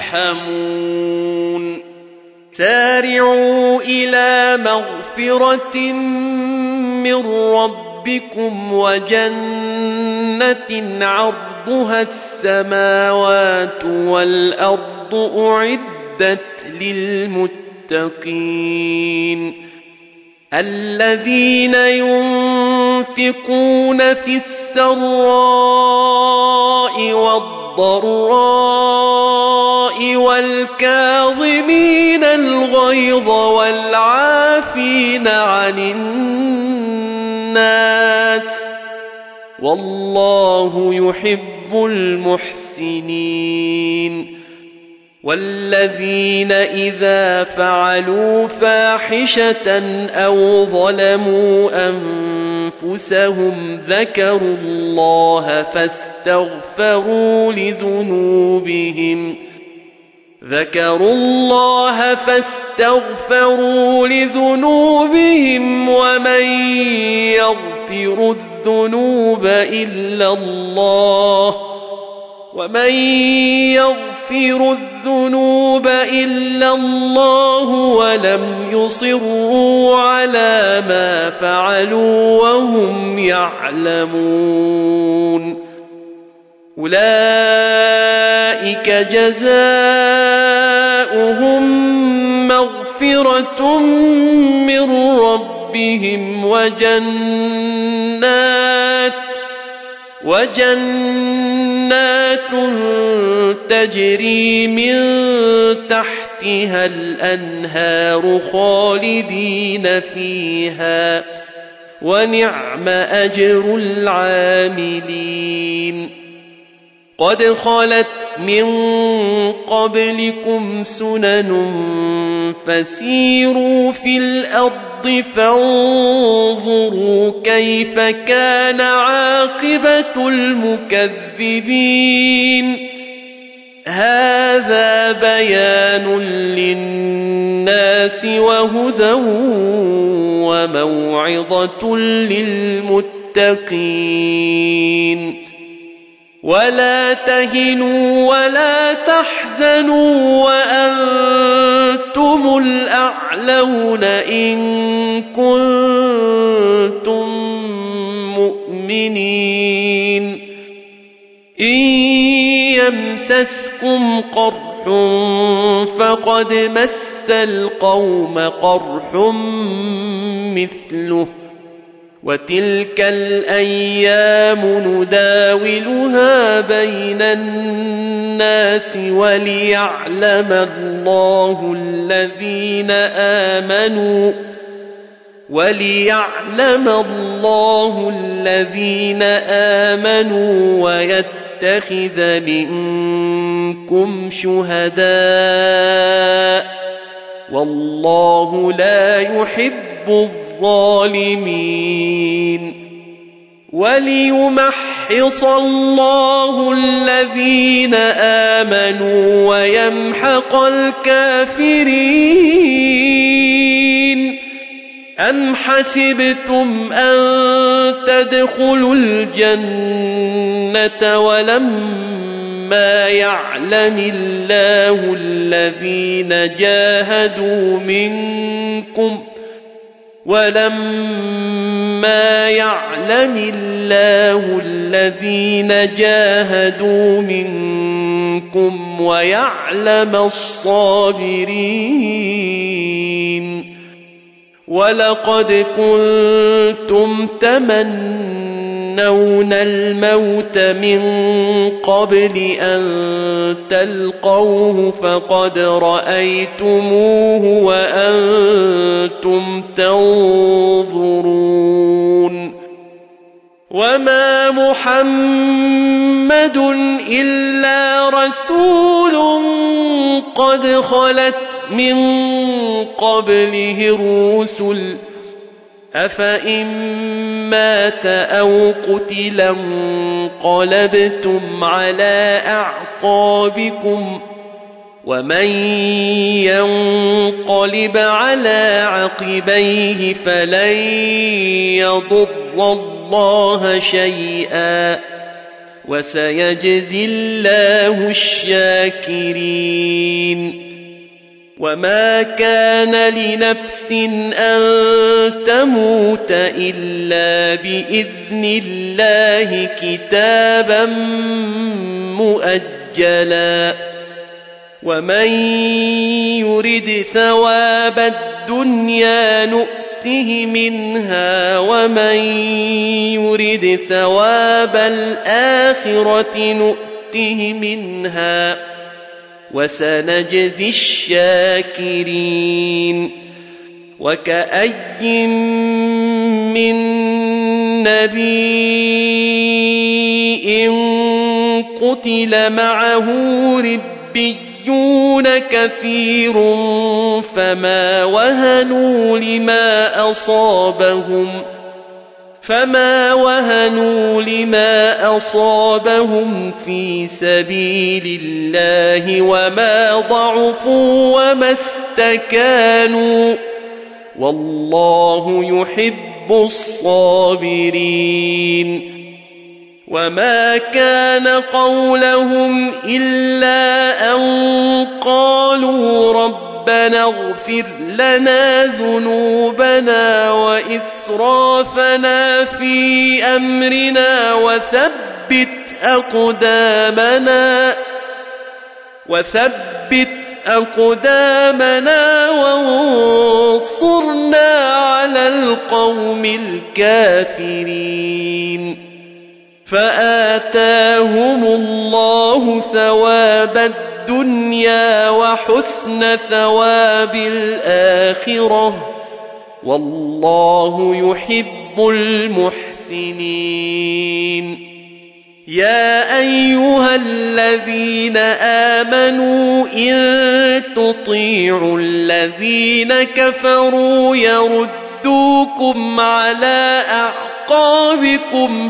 ترحمون سارعوا إلى مغفرة من ربكم وجنة عرضها السماوات والأرض أعدت للمتقين الذين ينفقون في السراء والضراء والكاظمين الغيظ والعافين عن الناس والله يحب المحسنين والذين إذا فعلوا فاحشة أو ظلموا أنفسهم ذكروا الله فاستغفروا لذنوبهم ومن يغفر الذنوب إلا الله ولم يصروا على ما فعلوا وهم يعلمون أولئك جزاؤهم مغفرة من ربهم وجنات تجري من تحتها الأنهار خالدين فيها ونعم أجر العاملين قد خلت من قبلكم سنن فسيروا في الأرض فانظروا كيف كان عاقبة المكذبين هذا بيان للناس وهدى وموعظة للمتقين ولا تهنوا ولا تحزنوا وأنتم الأعلون إن كنتم مؤمنين إن يمسسكم قرح فقد مس القوم قرح مثله وتلك الأيام نداولها بين الناس وليعلم الله الذين آمنوا ويتخذ منكم شهداء والله لا يحب الظالمين وليمحص الله الذين آمنوا ويمحق الكافرين أم حسبتم أن تدخلوا الجنة ولما يعلم الله الذين جاهدوا منكم ويعلم الصابرين ولقد كنتم تمنون الموت من قبل أن تلقوه فقد رأيتموه وأنتم تنظرون وما محمد إلا رسول قد خلت من قبله الرسل أفإن مات أو قتل انقلبتم على أعقابكم ومن ينقلب على عقبيه فلن يضر الله شيئا وسيجزي الله الشاكرين وما كان لنفس أن تموت إلا بإذن الله كتابا مؤجلا ومن يرد ثواب الدنيا نؤته منها ومن يرد ثواب الآخرة نؤته منها وسنجزي الشاكرين وكأي من نبي قتل معه ربيون كثير فما وهنوا لما أصابهم في سبيل الله وما ضعفوا وما استكانوا والله يحب الصابرين وما كان قولهم إلا أن قالوا ربنا اغفر لنا ذنوبنا وإسرافنا في أمرنا وثبت أقدامنا وانصرنا على القوم الكافرين فآتاهم الله ثواب الدنيا وحسن ثواب الآخرة والله يحب المحسنين يا أيها الذين آمنوا إن تطيعوا الذين كفروا يردوكم على أعقابكم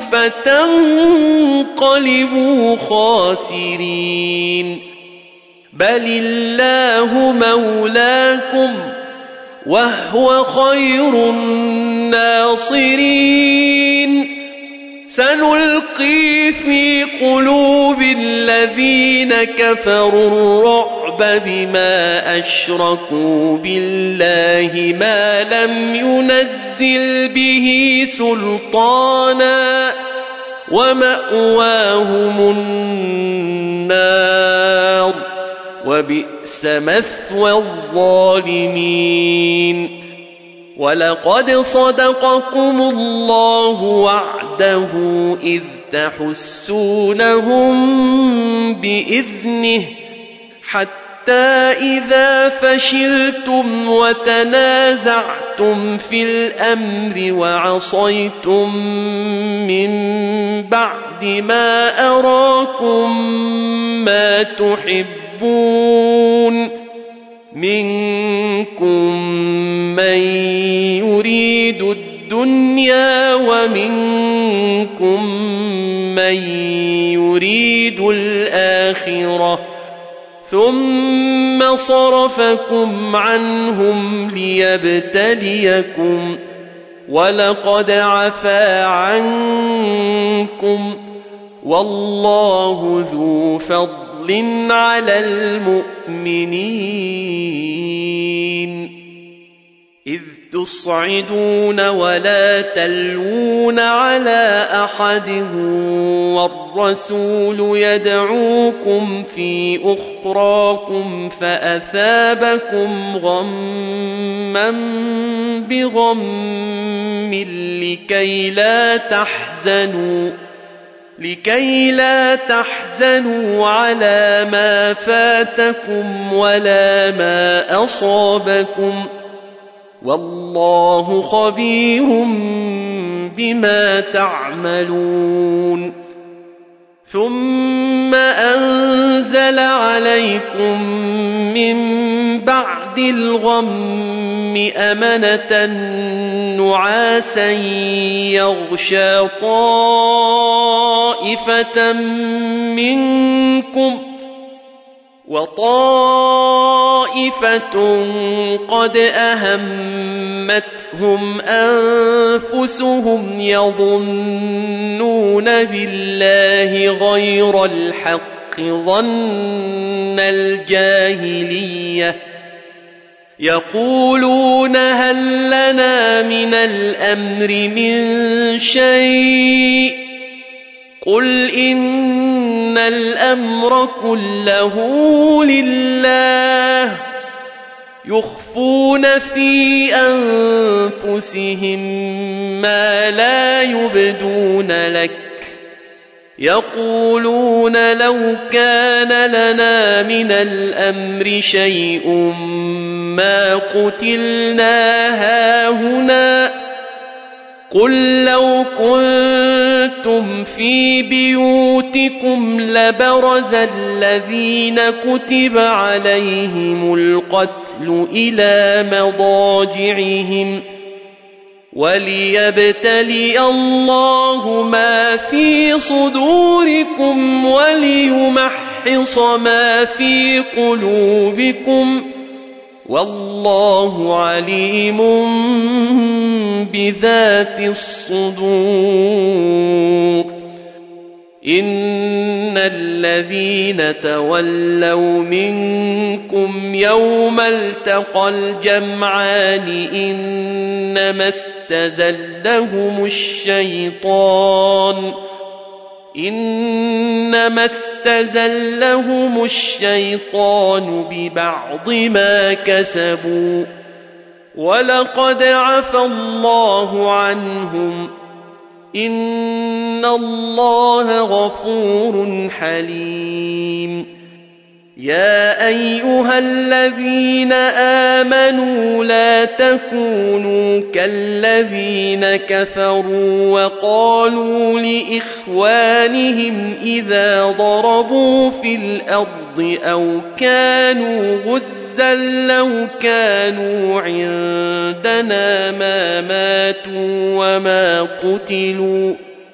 فتنقلبوا خاسرين بل الله مولاكم وهو خير الناصرين سنلقي في قلوب الذين كفروا الرعب بما أشركوا بالله ما لم ينزل به سلطانا ومأواهم النار وبئس مثوى الظالمين ولقد صدقكم الله وعده إذ تحسونهم بإذنه حتى إذا فشلتم وتنازعتم في الأمر وعصيتم من بعد ما أراكم ما تحبون منكم من يريد الدنيا ومنكم من يريد الآخرة ثم صرفكم عنهم ليبتليكم ولقد عفا عنكم والله ذو فضل على المؤمنين إذ تصعدون ولا تلوون على أحد والرسول يدعوكم في أخراكم فأثابكم غما بغم لكي لا تحزنوا على ما فاتكم ولا ما أصابكم والله خبير بما تعملون ثم أنزل عليكم من بعد الغم أمنة نعاسا يغشى طائفة منكم وطائفة قد أهمتهم أنفسهم يظنون بالله غير الحق ظن الجاهلية يقولون هل لنا من الأمر من شيء قل إن الأمر كله لله يخفون في أنفسهم ما لا يبدون لك يقولون لو كان لنا من الأمر شيء ما قتلنا هاهنا قل لو كنتم في بيوتكم لبرز الذين كتب عليهم القتل إلى مضاجعهم وليبتلي الله ما في صدوركم وليمحص ما في قلوبكم والله عليم بذات الصدور إن الذين تولوا منكم يوم التقى الجمعان إنما استزلهم الشيطان ببعض ما كسبوا ولقد عفا الله عنهم إن الله غفور حليم يا أيها الذين آمنوا لا تكونوا كالذين كفروا وقالوا لإخوانهم إذا ضربوا في الأرض أو كانوا غزا لو كانوا عندنا ما ماتوا وما قتلوا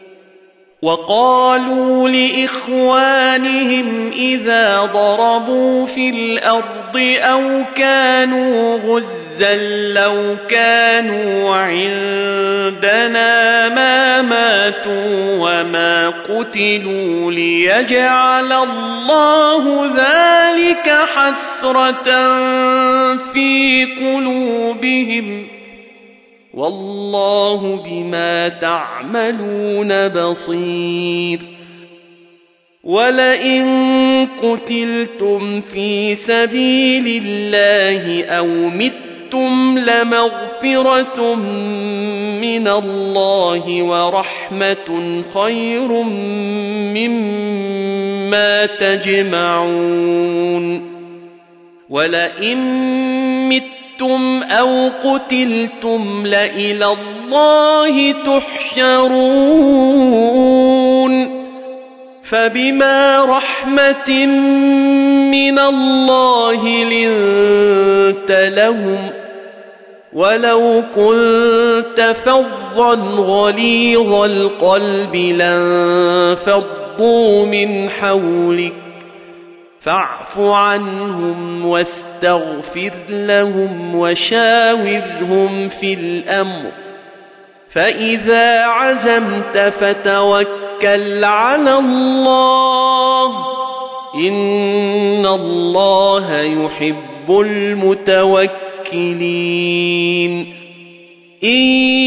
وقالوا لإخوانهم إذا ضربوا في الأرض أو كانوا غزا لو كانوا عندنا ما ماتوا وما قتلوا ليجعل الله ذلك حسرة في قلوبهم والله بما تعملون بصير ولئن قتلتم في سبيل الله أو متم متم لمغفرة من الله ورحمة خير مما تجمعون ولئن متم أو قتلتم لإلى الله تحشرون فبما رحمة من الله لنت لهم ولو كنت فظا غليظ القلب لانفضوا من حولك فاعف عنهم واستغفر لهم وشاورهم في الأمر فإذا عزمت فتوكل على الله إن الله يحب المتوكلين إن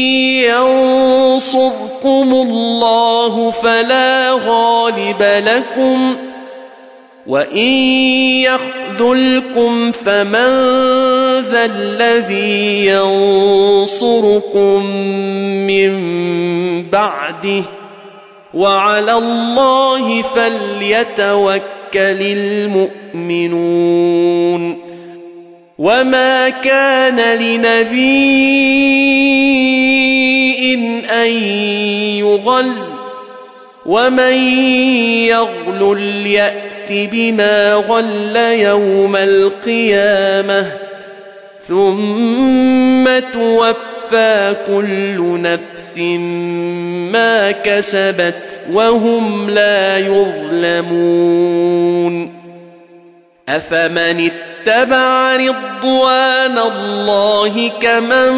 ينصركم الله فلا غالب لكم وإن يخذلكم فمن ذا الذي ينصركم من بعده وعلى الله فليتوكل المؤمنون وما كان لنبي أن يغل ومن يغلل يأت بما غل يوم القيامة ثم توفى كل نفس ما كسبت وهم لا يظلمون أفمن اتبع رضوان الله كمن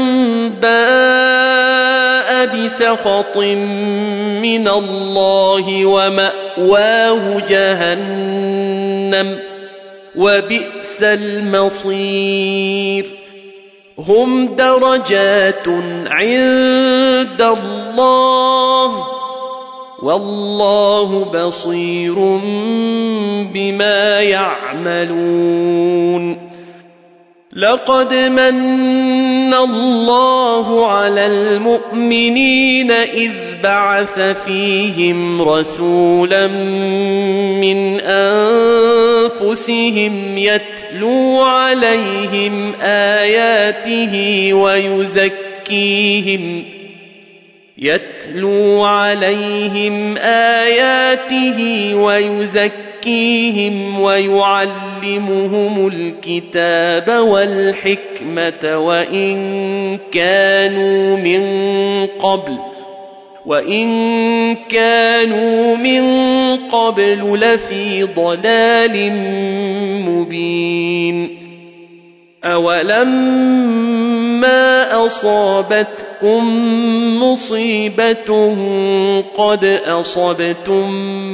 باء بسخط من الله ومأواه جهنم وبئس المصير هم درجات عند الله والله بصير بما يعملون لقد من الله على المؤمنين إذ بعث فيهم رسولا من أنفسهم يتلو عليهم آياته ويزكيهم ويعلمهم الكتاب والحكمة وإن كانوا من قبل لفي ضلال مبين أولما أصابتكم مصيبة قد أصبتم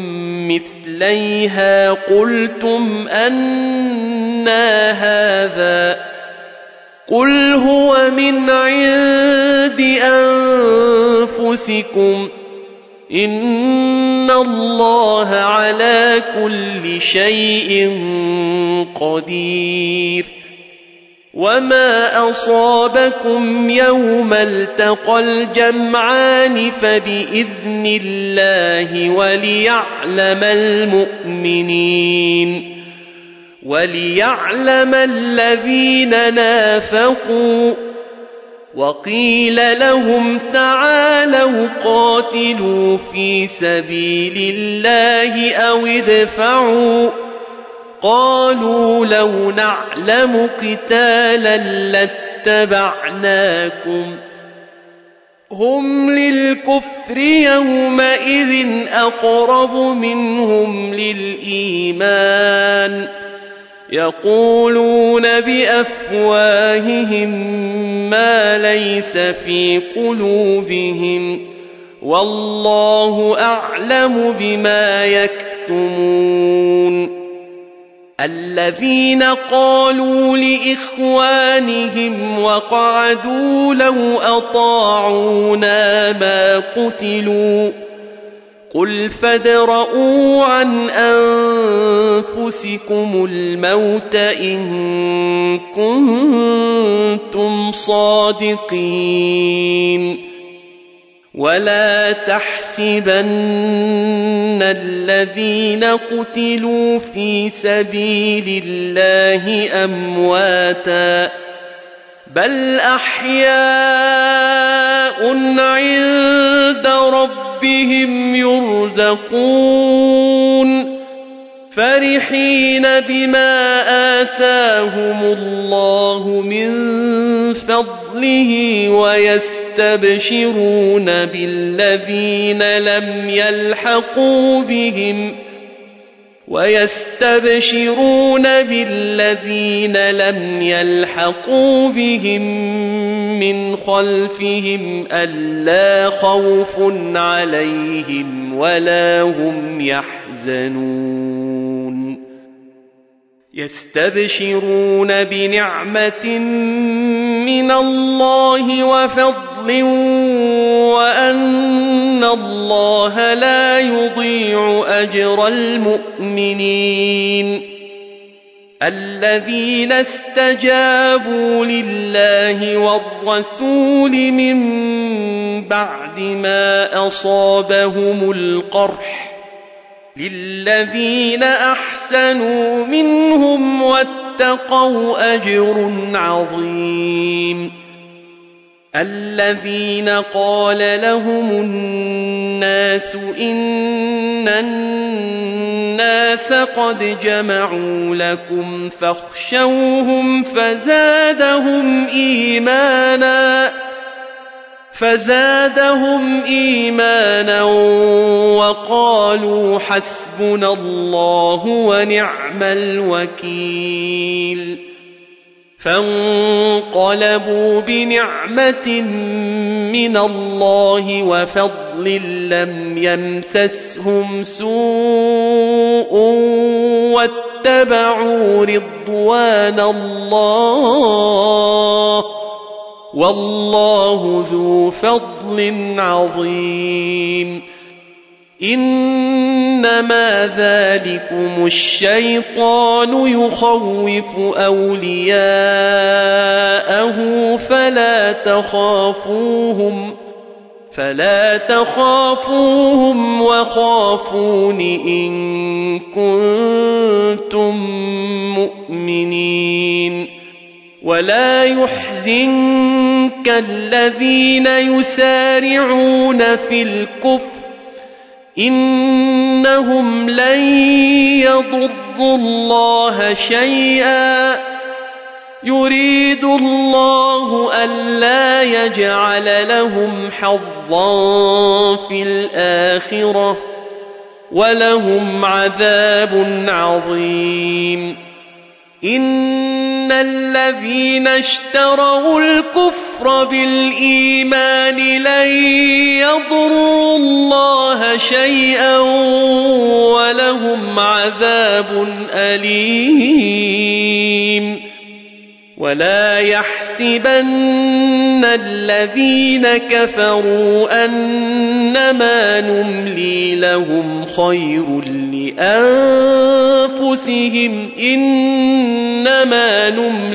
مثليها قلتم أنى هذا قل هو من عند أنفسكم إن الله على كل شيء قدير وما أصابكم يوم التقى الجمعان فبإذن الله وليعلم الذين نافقوا وقيل لهم تعالوا قاتلوا في سبيل الله أو ادفعوا قالوا لو نعلم قتالا لاتبعناكم هم للكفر يومئذ أقرب منهم للإيمان يقولون بأفواههم ما ليس في قلوبهم والله أعلم بما يكتمون الذين قالوا لإخوانهم وقعدوا لو أطاعونا ما قتلوا قل فادرءوا عن أنفسكم الموت إن كنتم صادقين ولا تحسبن الذين قتلوا في سبيل الله أمواتا بل أحياء عند ربهم يرزقون فرحين بما آتاهم الله من فضله ويستبشرون بالذين لم يلحقوا بهم من خلفهم ألا خوف عليهم ولا هم يحزنون يستبشرون بنعمة من الله وفضل وأن الله لا يضيع أجر المؤمنين الذين استجابوا لله والرسول من بعد ما أصابهم القرح للذين أحسنوا منهم واتقوا أجر عظيم الذين قال لهم الناس إن الناس قد جمعوا لكم فاخشوهم فزادهم إيمانا وقالوا حسبنا الله ونعم الوكيل فانقلبوا بنعمة من الله وفضل لم يمسسهم سوء واتبعوا رضوان الله والله ذو فضل عظيم إنما ذلكم الشيطان يخوف أولياءه فلا تخافوهم وخافون إن كنتم مؤمنين ولا يحزنك الذين يسارعون في الكفر إنهم لن يضروا الله شيئا يريد الله ألا يجعل لهم حظا في الآخرة ولهم عذاب عظيم إن الذين اشتروا الكفر بالإيمان لن يضروا الله شيئا ولهم عذاب أليم ولا يحسبن الذين كفروا أنما نملي لهم خير لأنفسهم إنما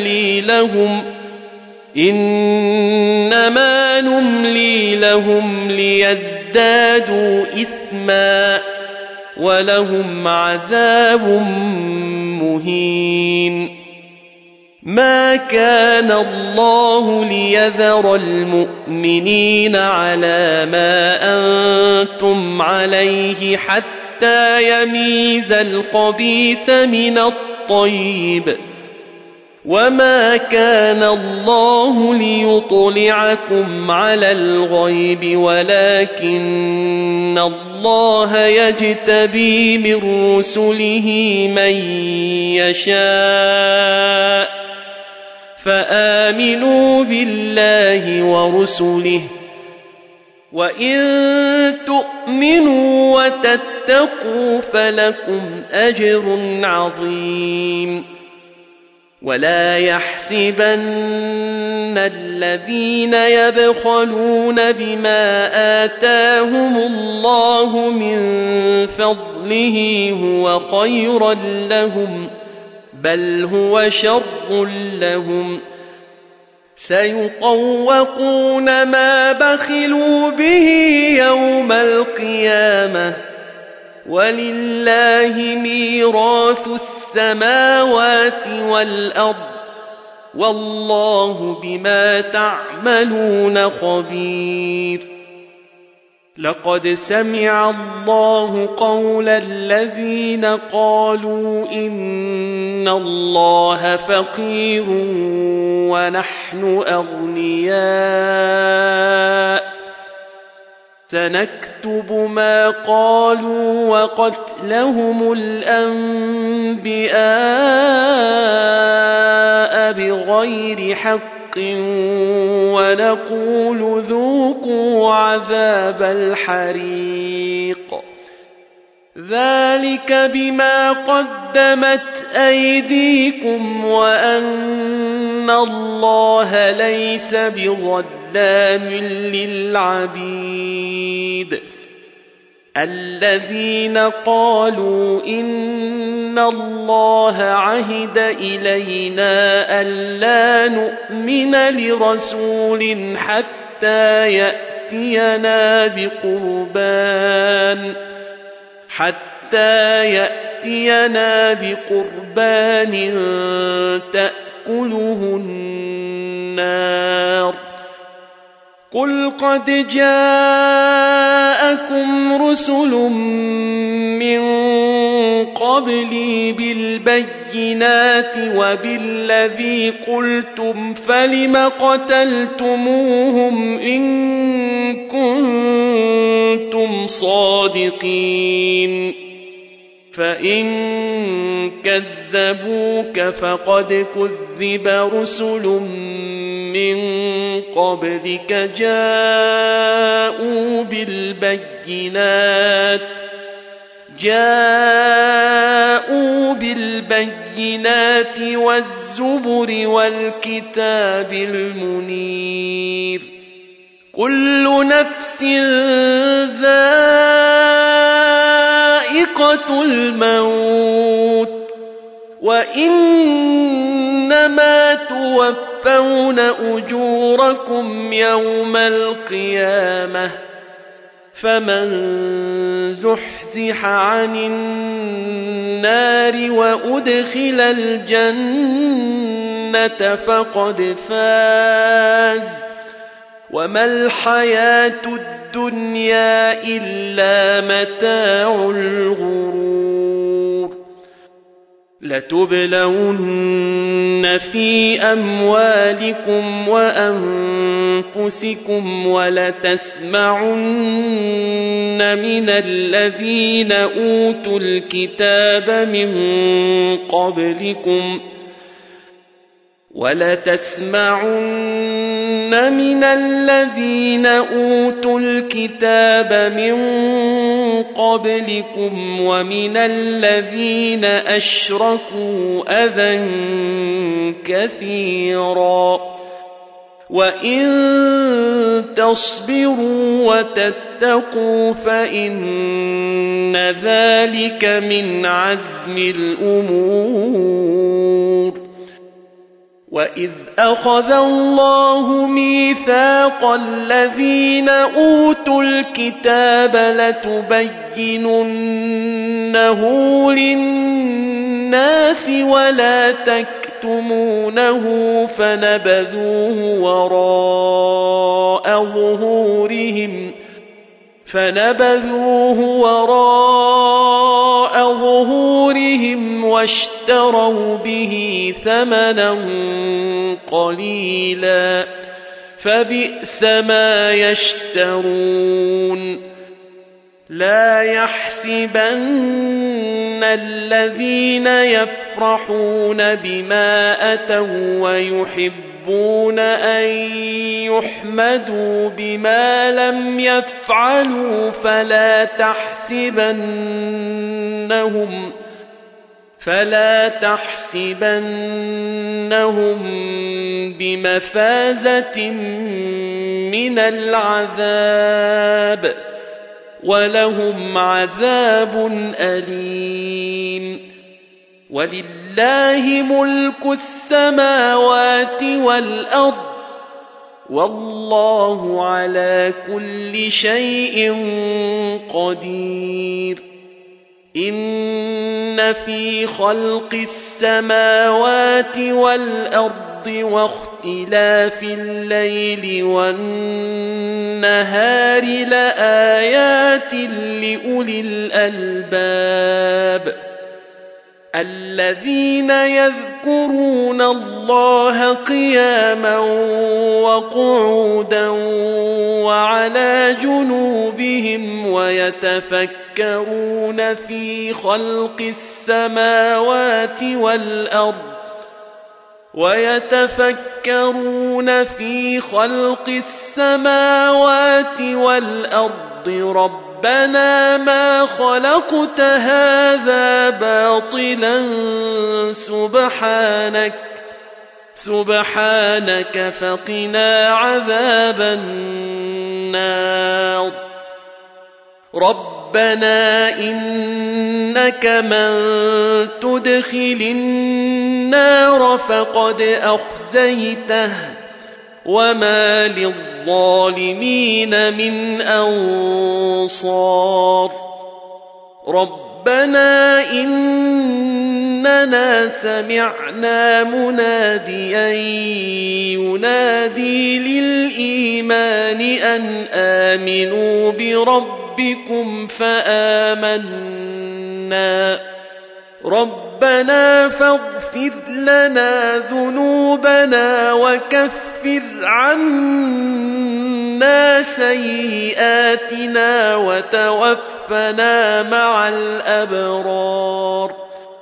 نملي لهم ليزدادوا إثما ولهم عذاب مهين ما كان الله ليذر المؤمنين على ما أنتم عليه حتى يميز الخبيث من الطيب وما كان الله ليطلعكم على الغيب ولكن الله يجتبي من رسله من يشاء فآمنوا بالله ورسله وإن تؤمنوا وتتقوا فلكم أجر عظيم ولا يحسبن الذين يبخلون بما آتاهم الله من فضله هو خيرا لهم بل هو شر لهم سيطوقون ما بخلوا به يوم القيامة ولله ميراث السماوات والأرض والله بما تعملون خبير لقد سمع الله قول الذين قالوا إن الله فقير ونحن أغنياء سنكتب ما قالوا وقتلهم الأنبياء بغير حق ونقول ذوقوا عذاب الحريق ذلك بما قدمت أيديكم وأن الله ليس بظلام للعبيد الذين قالوا إن الله عهد إلينا ألا نؤمن لرسول حتى يأتينا بقربان تأكله النار قل قد جاءكم رسل من قبلي بالبينات وبالذي قلتم فلم قتلتموهم إن كنتم صادقين فإن كذبوك فقد كذب رسل من قبلك جاءوا بالبينات والزبر والكتاب المنير كل نفس ذائقة الموت وإنما توفون أجوركم يوم القيامة فمن زحزح عن النار وأدخل الجنة فقد فاز وما الحياة الدنيا إلا متاع الغرور لتبلون في أموالكم وأنفسكم ولتسمعن من الذين أوتوا الكتاب من قبلكم ومن الذين أشركوا أذى كثيرا وإن تصبروا وتتقوا فإن ذلك من عزم الأمور وإذ أخذ الله ميثاق الذين أوتوا الكتاب لتبيننه للناس ولا تكتمونه فنبذوه وراء ظهورهم واشتروا به ثمنا قليلا فبئس ما يشترون لا يحسبن الذين يفرحون بما أتوا ويحبون أن يحمدوا بما لم فلا تحسبنهم بمفازة من العذاب ولهم عذاب أليم ولله ملك السماوات والأرض والله على كل شيء قدير إن في خلق السماوات والأرض واختلاف الليل والنهار لآيات لأولي الألباب الذين يذكرون الله قياما وقعودا وعلى جنوبهم ويتفكرون في خلق السماوات والأرض ربنا ما خلقت هذا باطلا سبحانك فقنا عذاب النار ربنا إنك من تدخل النار فقد أخزيته وما للظالمين من أنصار ربنا إننا سمعنا مناديا ينادي للإيمان أن آمنوا بربكم فآمنا ربنا فاغفر لنا ذنوبنا وكفر عنا سيئاتنا وتوفنا مع الأبرار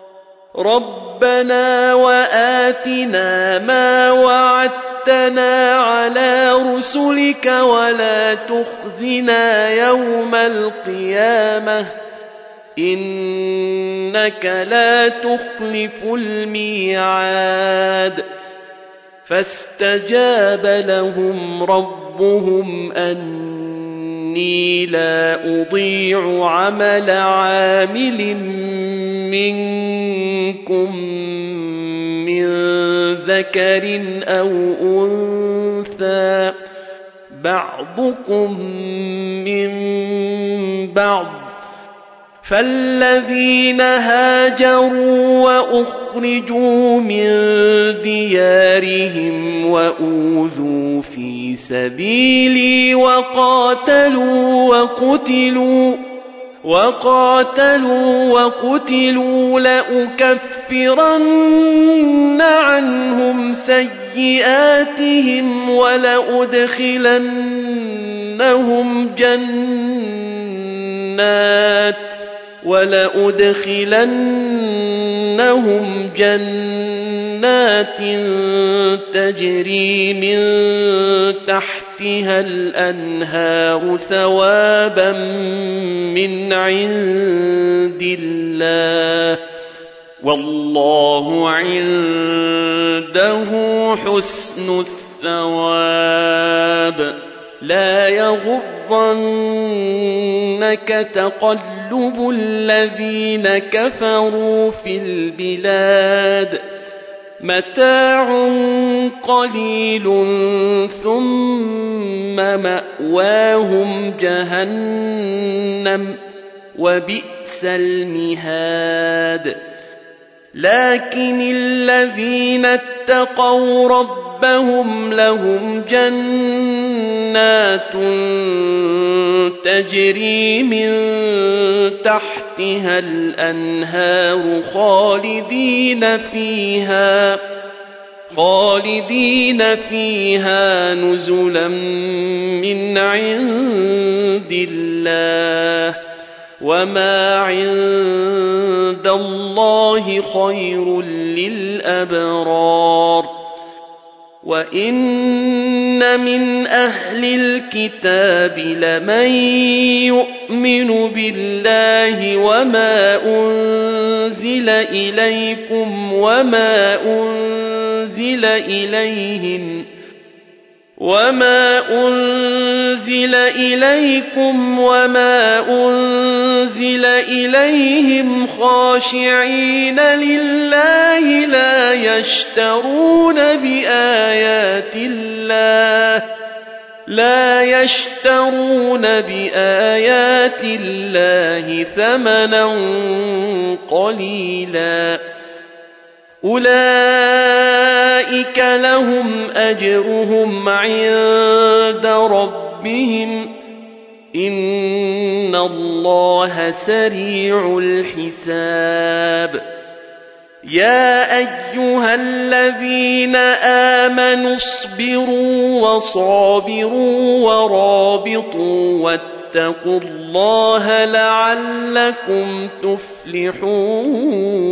ربنا وآتنا ما وعدتنا على رسلك ولا تخزنا يوم القيامة إنك لا تخلف الميعاد فاستجاب لهم ربهم أني لا أضيع عمل عامل منكم من ذكر أو أنثى بعضكم من بعض فالذين هاجروا وأخرجوا من ديارهم وأوذوا في سبيلي وقاتلوا لأكفرن عنهم سيئاتهم ولأدخلنهم جنات تجري من تحتها الأنهار ثوابا من عند الله والله عنده حسن الثواب لا يغرنك تقلب الذين كفروا في البلاد متاع قليل ثم مأواهم جهنم وبئس المهاد لكن الذين اتقوا ربهم لهم جنات تجري من تحتها الأنهار خالدين فيها نزلا من عند الله وما عند الله خير للأبرار وإن من أهل الكتاب لمن يؤمن بالله وما أنزل إليكم وما أنزل إليهم خاشعين لله لا يشترون بآيات الله ثمنا قليلا أولئك لهم أجرهم عند ربهم إن الله سريع الحساب يا أيها الذين آمنوا اصبروا وصابروا ورابطوا واتقوا الله لعلكم تفلحون